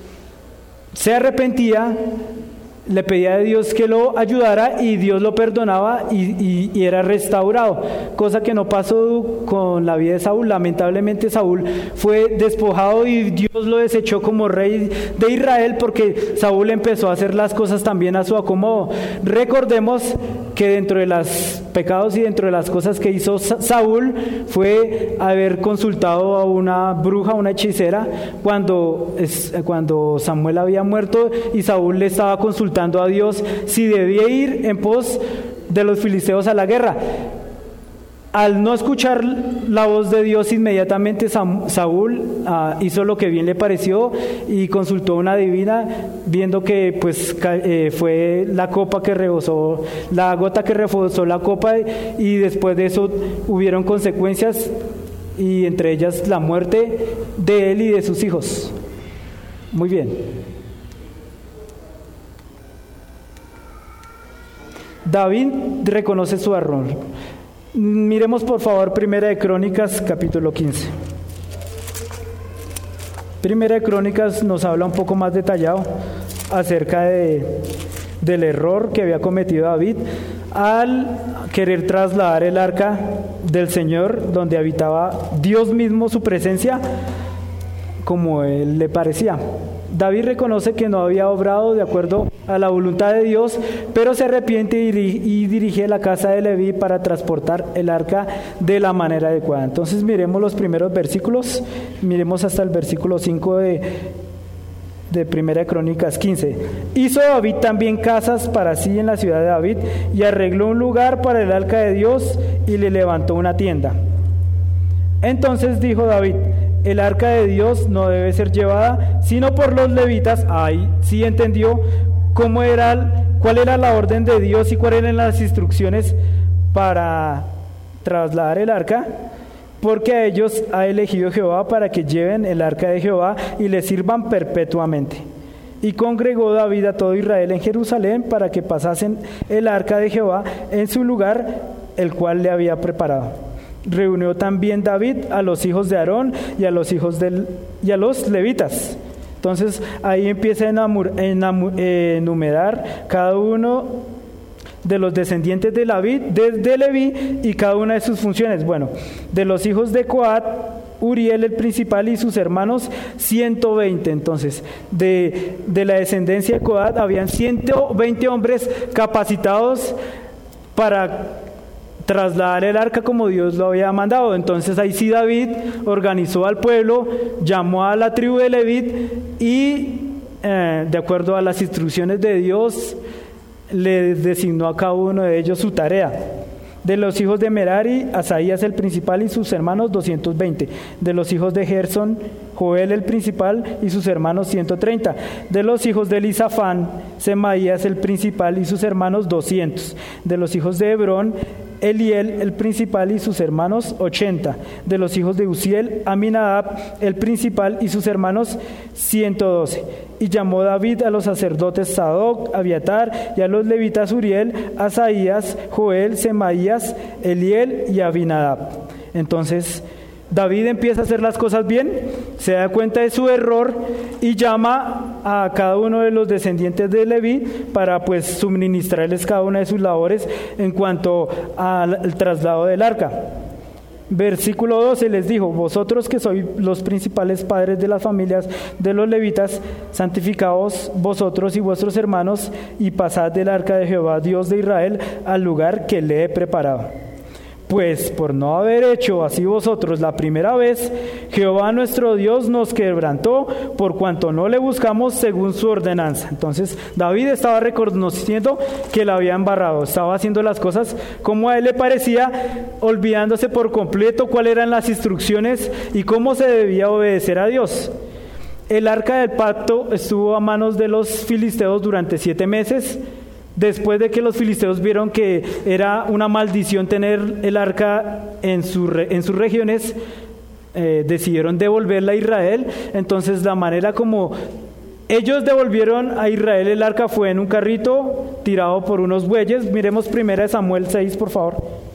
se arrepentía, le pedía a Dios que lo ayudara y Dios lo perdonaba y era restaurado, cosa que no pasó con la vida de Saúl. Lamentablemente Saúl fue despojado y Dios lo desechó como rey de Israel porque Saúl empezó a hacer las cosas también a su acomodo. Recordemos que dentro de los pecados y dentro de las cosas que hizo Saúl fue haber consultado a una bruja, una hechicera, cuando Samuel había muerto y Saúl le estaba consultando a Dios si debía ir en pos de los filisteos a la guerra. Al no escuchar la voz de Dios, inmediatamente Saúl hizo lo que bien le pareció y consultó a una divina, viendo que fue la gota que rebosó la copa, y después de eso hubieron consecuencias, y entre ellas la muerte de él y de sus hijos. Muy bien. David reconoce su error. Miremos por favor Primera de Crónicas capítulo 15. Primera de Crónicas nos habla un poco más detallado acerca del error que había cometido David al querer trasladar el arca del Señor, donde habitaba Dios mismo, su presencia, como él le parecía. David reconoce que no había obrado de acuerdo a la voluntad de Dios, pero se arrepiente y dirige la casa de Leví para transportar el arca de la manera adecuada. Entonces miremos los primeros versículos, miremos hasta el versículo 5 de Primera de Crónicas 15. Hizo David también casas para sí en la ciudad de David y arregló un lugar para el arca de Dios y le levantó una tienda. Entonces dijo David, el arca de Dios no debe ser llevada sino por los levitas. Ahí sí entendió cuál era la orden de Dios y cuáles eran las instrucciones para trasladar el arca, porque a ellos ha elegido Jehová para que lleven el arca de Jehová y le sirvan perpetuamente. Y congregó David a todo Israel en Jerusalén para que pasasen el arca de Jehová en su lugar, el cual le había preparado. Reunió también David a los hijos de Aarón y a los levitas. Entonces ahí empieza a enumerar cada uno de los descendientes de Leví y cada una de sus funciones. Bueno, de los hijos de Coat, Uriel el principal y sus hermanos 120. Entonces de la descendencia de Coat habían 120 hombres capacitados para trasladar el arca como Dios lo había mandado. Entonces ahí sí David organizó al pueblo, llamó a la tribu de Leví y de acuerdo a las instrucciones de Dios le designó a cada uno de ellos su tarea. De los hijos de Merari, Asaías el principal y sus hermanos 220. De los hijos de Gersón, Joel el principal y sus hermanos 130. De los hijos de Elisafán, Semaías el principal y sus hermanos 200. De los hijos de Hebrón, Eliel el principal y sus hermanos 80. De los hijos de Uziel, Aminadab el principal y sus hermanos 112. Y llamó David a los sacerdotes Sadoc, Abiatar, y a los levitas Uriel, Asaías, Joel, Semaías, Eliel y Abinadab. Entonces David empieza a hacer las cosas bien, se da cuenta de su error y llama a cada uno de los descendientes de Leví para pues suministrarles cada una de sus labores en cuanto al traslado del arca. Versículo 12 les dijo: vosotros que sois los principales padres de las familias de los levitas, santificaos vosotros y vuestros hermanos y pasad del arca de Jehová Dios de Israel al lugar que le he preparado. Pues por no haber hecho así vosotros la primera vez, Jehová nuestro Dios nos quebrantó por cuanto no le buscamos según su ordenanza. Entonces David estaba reconociendo que la había embarrado, estaba haciendo las cosas como a él le parecía, olvidándose por completo cuáles eran las instrucciones y cómo se debía obedecer a Dios. El arca del pacto estuvo a manos de los filisteos durante 7 meses. Después de que los filisteos vieron que era una maldición tener el arca en sus regiones, decidieron devolverla a Israel. Entonces la manera como ellos devolvieron a Israel el arca fue en un carrito tirado por unos bueyes. Miremos 1 Samuel 6, por favor.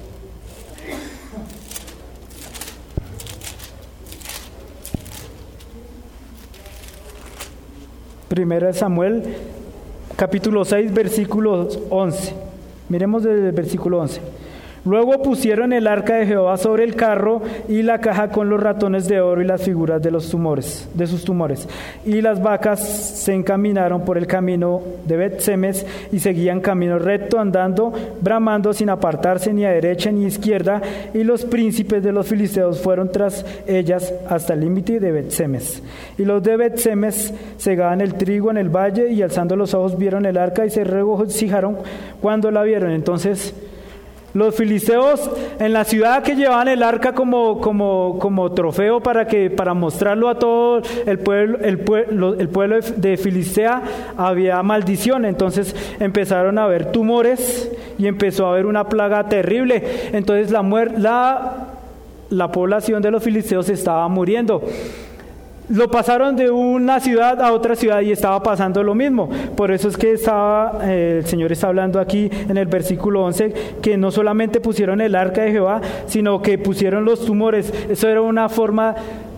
Primera de Samuel capítulo 6, versículo 11. Miremos desde el versículo 11. Luego pusieron el arca de Jehová sobre el carro y la caja con los ratones de oro y las figuras de sus tumores. Y las vacas se encaminaron por el camino de Bet-Semes y seguían camino recto, andando, bramando sin apartarse ni a derecha ni a izquierda. Y los príncipes de los filisteos fueron tras ellas hasta el límite de Bet-Semes. Y los de Bet-Semes segaban el trigo en el valle y alzando los ojos vieron el arca y se regocijaron cuando la vieron. Entonces los filisteos en la ciudad que llevaban el arca como trofeo para mostrarlo a todo el pueblo de Filistea, había maldición. Entonces empezaron a haber tumores y empezó a haber una plaga terrible. Entonces la población de los filisteos estaba muriendo. Lo pasaron de una ciudad a otra ciudad y estaba pasando lo mismo. Por eso es que el Señor está hablando aquí en el versículo 11 que no solamente pusieron el arca de Jehová, sino que pusieron los tumores. Eso era una forma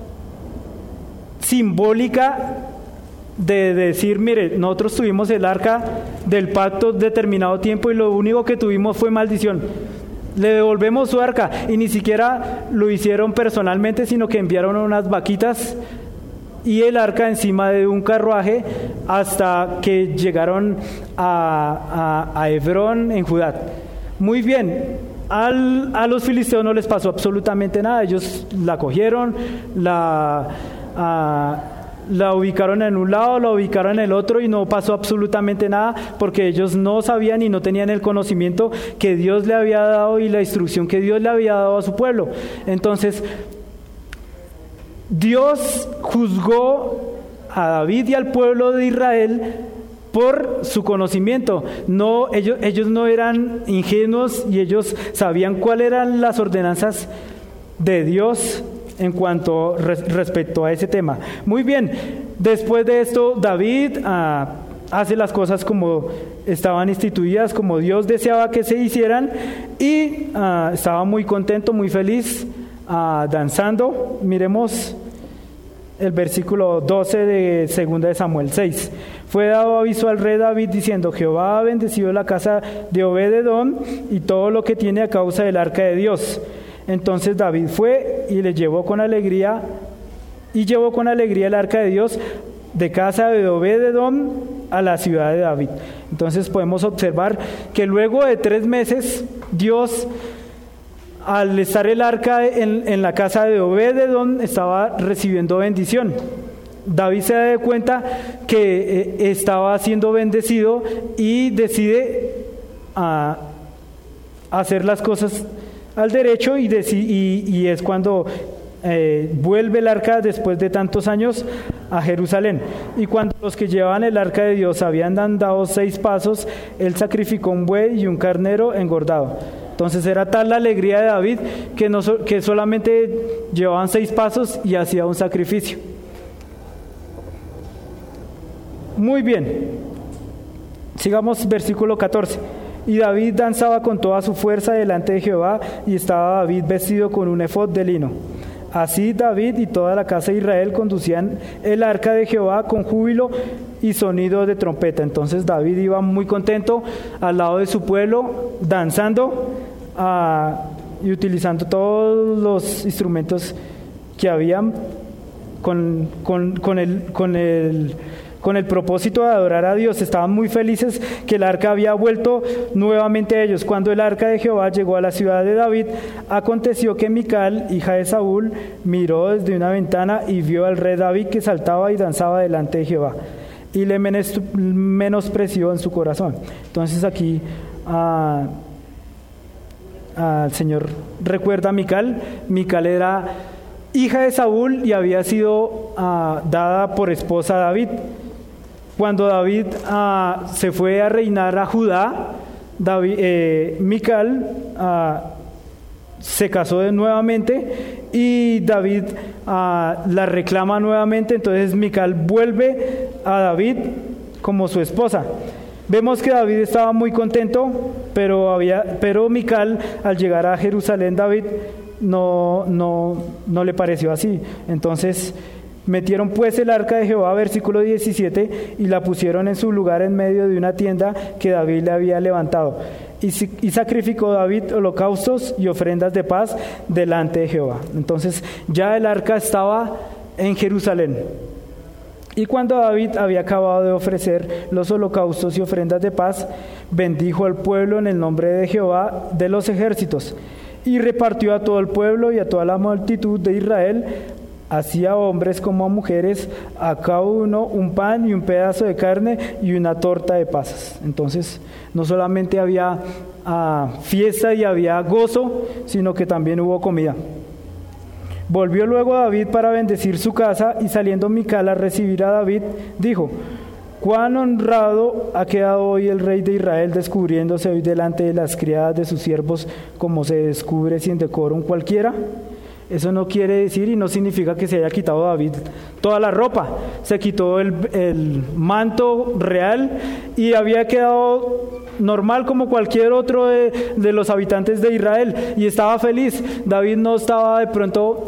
simbólica de decir: mire, nosotros tuvimos el arca del pacto determinado tiempo y lo único que tuvimos fue maldición. Le devolvemos su arca, y ni siquiera lo hicieron personalmente, sino que enviaron unas vaquitas y el arca encima de un carruaje hasta que llegaron a Hebrón en Judá. Muy bien, a los filisteos no les pasó absolutamente nada. Ellos la cogieron, la ubicaron en un lado, la ubicaron en el otro y no pasó absolutamente nada, porque ellos no sabían y no tenían el conocimiento que Dios le había dado y la instrucción que Dios le había dado a su pueblo. Entonces Dios juzgó a David y al pueblo de Israel por su conocimiento. No, ellos no eran ingenuos y ellos sabían cuáles eran las ordenanzas de Dios en cuanto respecto a ese tema. Muy bien, después de esto David hace las cosas como estaban instituidas, como Dios deseaba que se hicieran, y estaba muy contento, muy feliz, danzando. Miremos el versículo 12 de 2 de Samuel 6. Fue dado aviso al rey David diciendo: Jehová ha bendecido la casa de Obed-Edom y todo lo que tiene a causa del arca de Dios. Entonces David fue y llevó con alegría el arca de Dios de casa de Obed-Edom a la ciudad de David. Entonces podemos observar que luego de 3 meses, Dios, al estar el arca en la casa de Obed-Edom, estaba recibiendo bendición. David se da cuenta que estaba siendo bendecido y decide hacer las cosas al derecho, y es cuando vuelve el arca después de tantos años a Jerusalén. Y cuando los que llevaban el arca de Dios habían andado 6 pasos, él sacrificó un buey y un carnero engordado. Entonces era tal la alegría de David que solamente llevaban 6 pasos y hacía un sacrificio. Muy bien, sigamos versículo 14. Y David danzaba con toda su fuerza delante de Jehová, y estaba David vestido con un efod de lino. Así David y toda la casa de Israel conducían el arca de Jehová con júbilo y sonido de trompeta. Entonces David iba muy contento al lado de su pueblo, danzando y utilizando todos los instrumentos que habían con el propósito de adorar a Dios. Estaban muy felices que el arca había vuelto nuevamente a ellos. Cuando el arca de Jehová llegó a la ciudad de David, aconteció que Mical, hija de Saúl, miró desde una ventana y vio al rey David que saltaba y danzaba delante de Jehová, y le menospreció en su corazón. Entonces aquí el Señor recuerda a Mical. Mical era hija de Saúl y había sido dada por esposa a David. Cuando David se fue a reinar a Judá, Mical se casó nuevamente y David la reclama nuevamente. Entonces Mical vuelve a David como su esposa. Vemos que David estaba muy contento, pero Mical, al llegar a Jerusalén, David no le pareció así. Entonces metieron pues el arca de Jehová, versículo 17, y la pusieron en su lugar en medio de una tienda que David le había levantado. Y sacrificó David holocaustos y ofrendas de paz delante de Jehová. Entonces ya el arca estaba en Jerusalén. Y cuando David había acabado de ofrecer los holocaustos y ofrendas de paz, bendijo al pueblo en el nombre de Jehová de los ejércitos, y repartió a todo el pueblo y a toda la multitud de Israel, así a hombres como a mujeres, a cada uno un pan y un pedazo de carne y una torta de pasas. Entonces, no solamente había fiesta y había gozo, sino que también hubo comida. Volvió luego David para bendecir su casa, y saliendo Mical a recibir a David, dijo: «Cuán honrado ha quedado hoy el rey de Israel, descubriéndose hoy delante de las criadas de sus siervos, como se descubre sin decorum cualquiera». Eso no quiere decir y no significa que se haya quitado David toda la ropa. Se quitó el manto real y había quedado normal como cualquier otro de los habitantes de Israel, y estaba feliz. David no estaba de pronto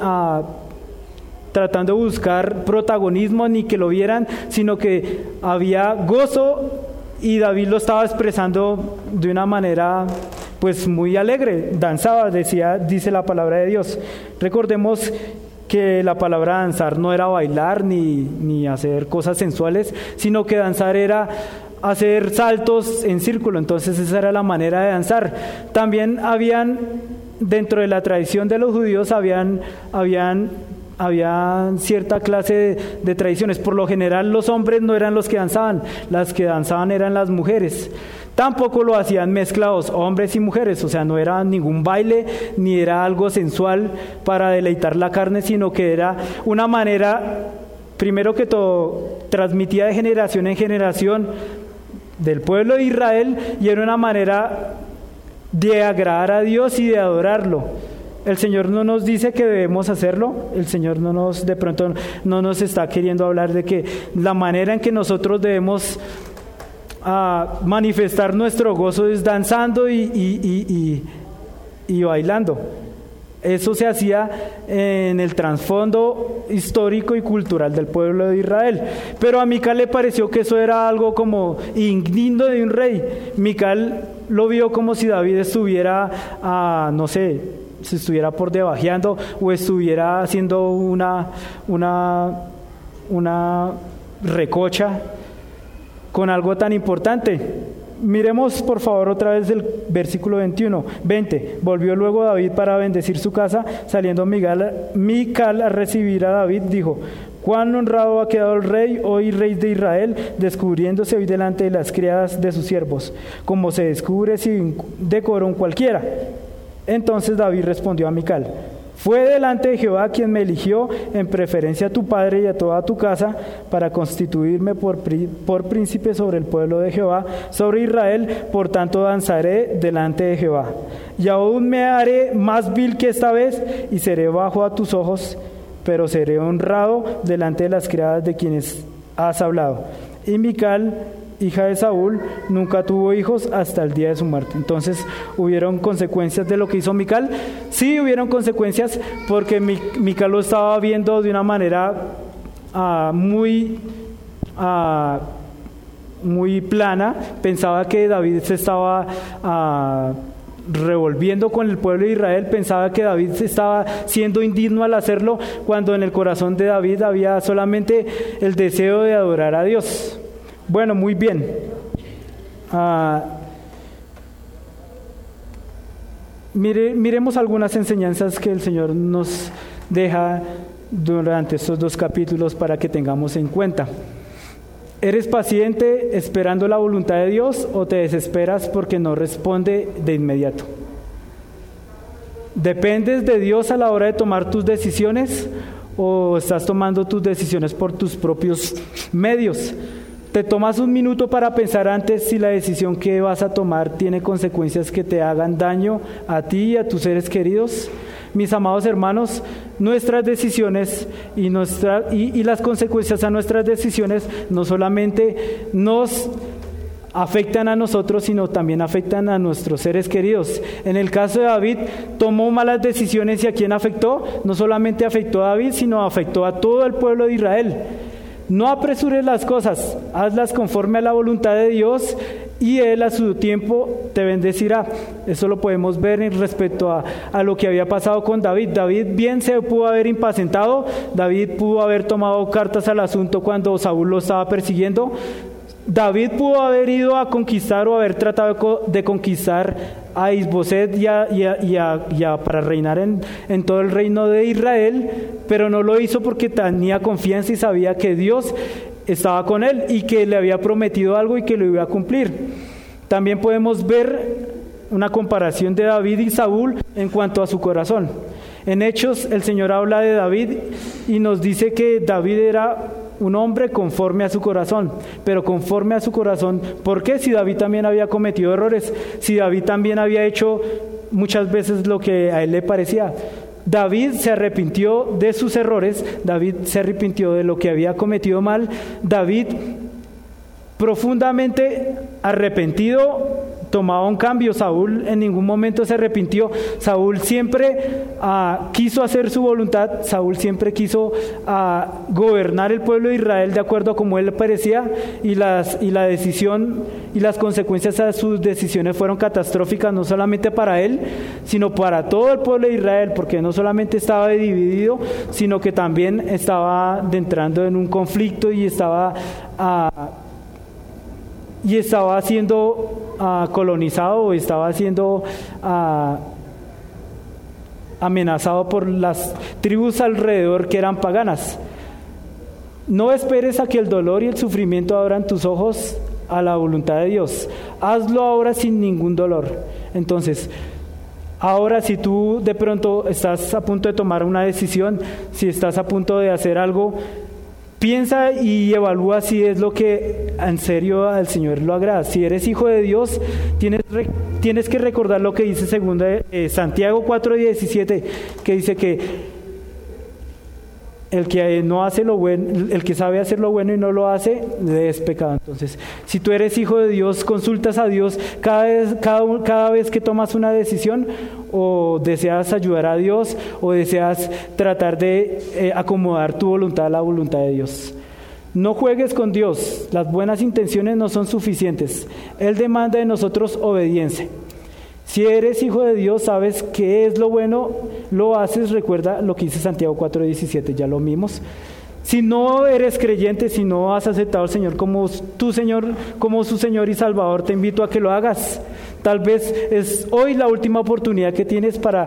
tratando de buscar protagonismo ni que lo vieran, sino que había gozo, y David lo estaba expresando de una manera pues muy alegre. Danzaba, dice la palabra de Dios. Recordemos que la palabra danzar no era bailar ni hacer cosas sensuales, sino que danzar era hacer saltos en círculo. Entonces esa era la manera de danzar. También dentro de la tradición de los judíos habían cierta clase de tradiciones. Por lo general los hombres no eran los que danzaban, las que danzaban eran las mujeres. Tampoco lo hacían mezclados, hombres y mujeres, o sea, no era ningún baile ni era algo sensual para deleitar la carne, sino que era una manera, primero que todo, transmitida de generación en generación del pueblo de Israel, y era una manera de agradar a Dios y de adorarlo. El Señor no nos dice que debemos hacerlo. El Señor de pronto no nos está queriendo hablar de que la manera en que nosotros debemos manifestar nuestro gozo es danzando y bailando. Eso se hacía en el trasfondo histórico y cultural del pueblo de Israel. Pero a Mical le pareció que eso era algo como indigno de un rey. Mical lo vio como si David estuviera, no sé, se estuviera por debajeando o estuviera haciendo una recocha con algo tan importante. Miremos por favor otra vez el versículo 20. Volvió luego David para bendecir su casa, saliendo Mical a recibir a David, dijo: «Cuán honrado ha quedado el rey, hoy rey de Israel, descubriéndose hoy delante de las criadas de sus siervos, como se descubre sin decorum cualquiera». Entonces David respondió a Mical: «Fue delante de Jehová quien me eligió en preferencia a tu padre y a toda tu casa para constituirme por príncipe sobre el pueblo de Jehová, sobre Israel. Por tanto danzaré delante de Jehová. Y aún me haré más vil que esta vez y seré bajo a tus ojos, pero seré honrado delante de las criadas de quienes has hablado». Y Mical hija de Saúl, nunca tuvo hijos hasta el día de su muerte. Entonces, ¿hubieron consecuencias de lo que hizo Mical? Sí, hubieron consecuencias porque Mical lo estaba viendo de una manera muy plana. Pensaba que David se estaba revolviendo con el pueblo de Israel, pensaba que David estaba siendo indigno al hacerlo, cuando en el corazón de David había solamente el deseo de adorar a Dios. Bueno, muy bien. Miremos algunas enseñanzas que el Señor nos deja durante estos 2 capítulos para que tengamos en cuenta. ¿Eres paciente esperando la voluntad de Dios o te desesperas porque no responde de inmediato? ¿Dependes de Dios a la hora de tomar tus decisiones o estás tomando tus decisiones por tus propios medios? ¿Te tomas un minuto para pensar antes si la decisión que vas a tomar tiene consecuencias que te hagan daño a ti y a tus seres queridos? Mis amados hermanos, nuestras decisiones y las consecuencias a nuestras decisiones no solamente nos afectan a nosotros, sino también afectan a nuestros seres queridos. En el caso de David, tomó malas decisiones, ¿y a quién afectó? No solamente afectó a David, sino afectó a todo el pueblo de Israel. No apresures las cosas, hazlas conforme a la voluntad de Dios y Él a su tiempo te bendecirá. Eso lo podemos ver en respecto a lo que había pasado con David. David bien se pudo haber impacientado, David pudo haber tomado cartas al asunto cuando Saúl lo estaba persiguiendo. David pudo haber ido a conquistar o haber tratado de conquistar a Isboset para reinar en todo el reino de Israel, pero no lo hizo porque tenía confianza y sabía que Dios estaba con él y que le había prometido algo y que lo iba a cumplir. También podemos ver una comparación de David y Saúl en cuanto a su corazón. En Hechos el Señor habla de David y nos dice que David era un hombre conforme a su corazón, pero conforme a su corazón, ¿por qué? Si David también había cometido errores, si David también había hecho muchas veces lo que a él le parecía. David se arrepintió de sus errores, David se arrepintió de lo que había cometido mal, David profundamente arrepentido tomaba un cambio. Saúl en ningún momento se arrepintió. Saúl siempre quiso hacer su voluntad. Saúl siempre quiso gobernar el pueblo de Israel de acuerdo a como él le parecía, y la decisión y las consecuencias de sus decisiones fueron catastróficas, no solamente para él, sino para todo el pueblo de Israel, porque no solamente estaba dividido, sino que también estaba entrando en un conflicto y estaba siendo colonizado, o estaba siendo amenazado por las tribus alrededor que eran paganas. No esperes a que el dolor y el sufrimiento abran tus ojos a la voluntad de Dios. Hazlo ahora sin ningún dolor. Entonces, ahora si tú de pronto estás a punto de tomar una decisión, si estás a punto de hacer algo, piensa y evalúa si es lo que en serio al Señor lo agrada. Si eres hijo de Dios, tienes que recordar lo que dice Santiago 4:17, que dice que el que no hace lo bueno, el que sabe hacer lo bueno y no lo hace, es pecado. Entonces, si tú eres hijo de Dios, consultas a Dios cada vez que tomas una decisión, o deseas ayudar a Dios, o deseas tratar de acomodar tu voluntad a la voluntad de Dios. No juegues con Dios. Las buenas intenciones no son suficientes. Él demanda de nosotros obediencia. Si eres hijo de Dios, sabes qué es lo bueno, lo haces. Recuerda lo que dice Santiago 4:17, ya lo vimos. Si no eres creyente, si no has aceptado al Señor como tu Señor, como su Señor y Salvador, te invito a que lo hagas. Tal vez es hoy la última oportunidad que tienes para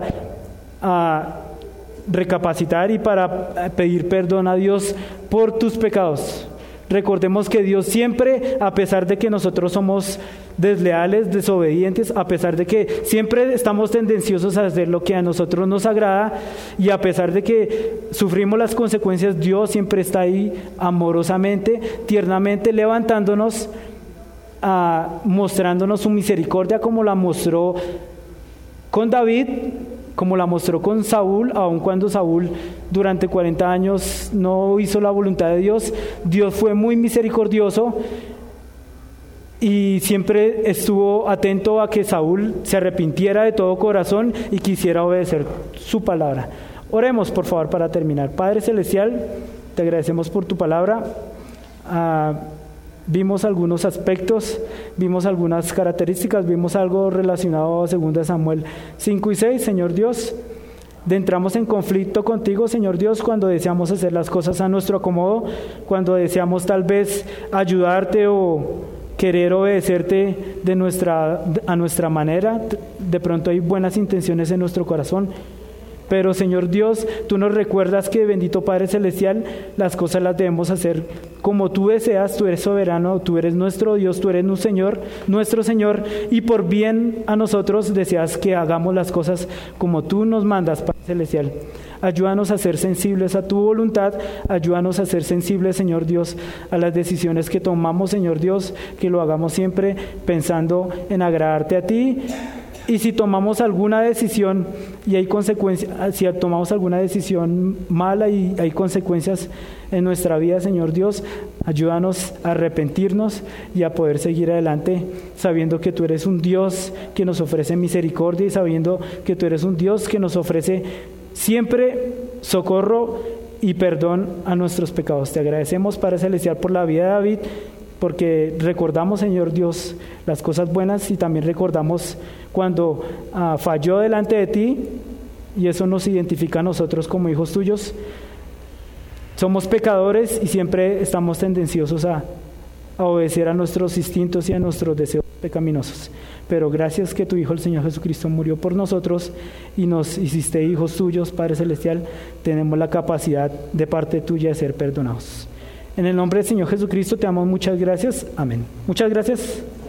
recapacitar y para pedir perdón a Dios por tus pecados. Recordemos que Dios siempre, a pesar de que nosotros somos desleales, desobedientes, a pesar de que siempre estamos tendenciosos a hacer lo que a nosotros nos agrada, y a pesar de que sufrimos las consecuencias, Dios siempre está ahí amorosamente, tiernamente levantándonos, mostrándonos su misericordia, como la mostró con David, como la mostró con Saúl, aun cuando Saúl durante 40 años no hizo la voluntad de Dios. Dios fue muy misericordioso y siempre estuvo atento a que Saúl se arrepintiera de todo corazón y quisiera obedecer su palabra. Oremos, por favor, para terminar. Padre Celestial, te agradecemos por tu palabra. Vimos algunos aspectos, vimos algunas características, vimos algo relacionado a 2 Samuel 5 y 6, Señor Dios. Entramos en conflicto contigo, Señor Dios, cuando deseamos hacer las cosas a nuestro acomodo, cuando deseamos tal vez ayudarte o querer obedecerte a nuestra manera. De pronto hay buenas intenciones en nuestro corazón, pero Señor Dios, tú nos recuerdas que, bendito Padre Celestial, las cosas las debemos hacer como tú deseas. Tú eres soberano, tú eres nuestro Dios, tú eres nuestro Señor, y por bien a nosotros deseas que hagamos las cosas como tú nos mandas, Padre Celestial. Ayúdanos a ser sensibles a tu voluntad, ayúdanos a ser sensibles, Señor Dios, a las decisiones que tomamos, Señor Dios, que lo hagamos siempre pensando en agradarte a ti. Y si tomamos alguna decisión y hay consecuencias, si tomamos alguna decisión mala y hay consecuencias en nuestra vida, Señor Dios, ayúdanos a arrepentirnos y a poder seguir adelante, sabiendo que tú eres un Dios que nos ofrece misericordia y sabiendo que tú eres un Dios que nos ofrece siempre socorro y perdón a nuestros pecados. Te agradecemos, Padre Celestial, por la vida de David, porque recordamos, Señor Dios, las cosas buenas y también recordamos cuando falló delante de ti, y eso nos identifica a nosotros como hijos tuyos. Somos pecadores y siempre estamos tendenciosos a obedecer a nuestros instintos y a nuestros deseos pecaminosos. Pero gracias que tu Hijo, el Señor Jesucristo, murió por nosotros y nos hiciste hijos tuyos, Padre Celestial. Tenemos la capacidad de parte tuya de ser perdonados. En el nombre del Señor Jesucristo te damos muchas gracias. Amén. Muchas gracias.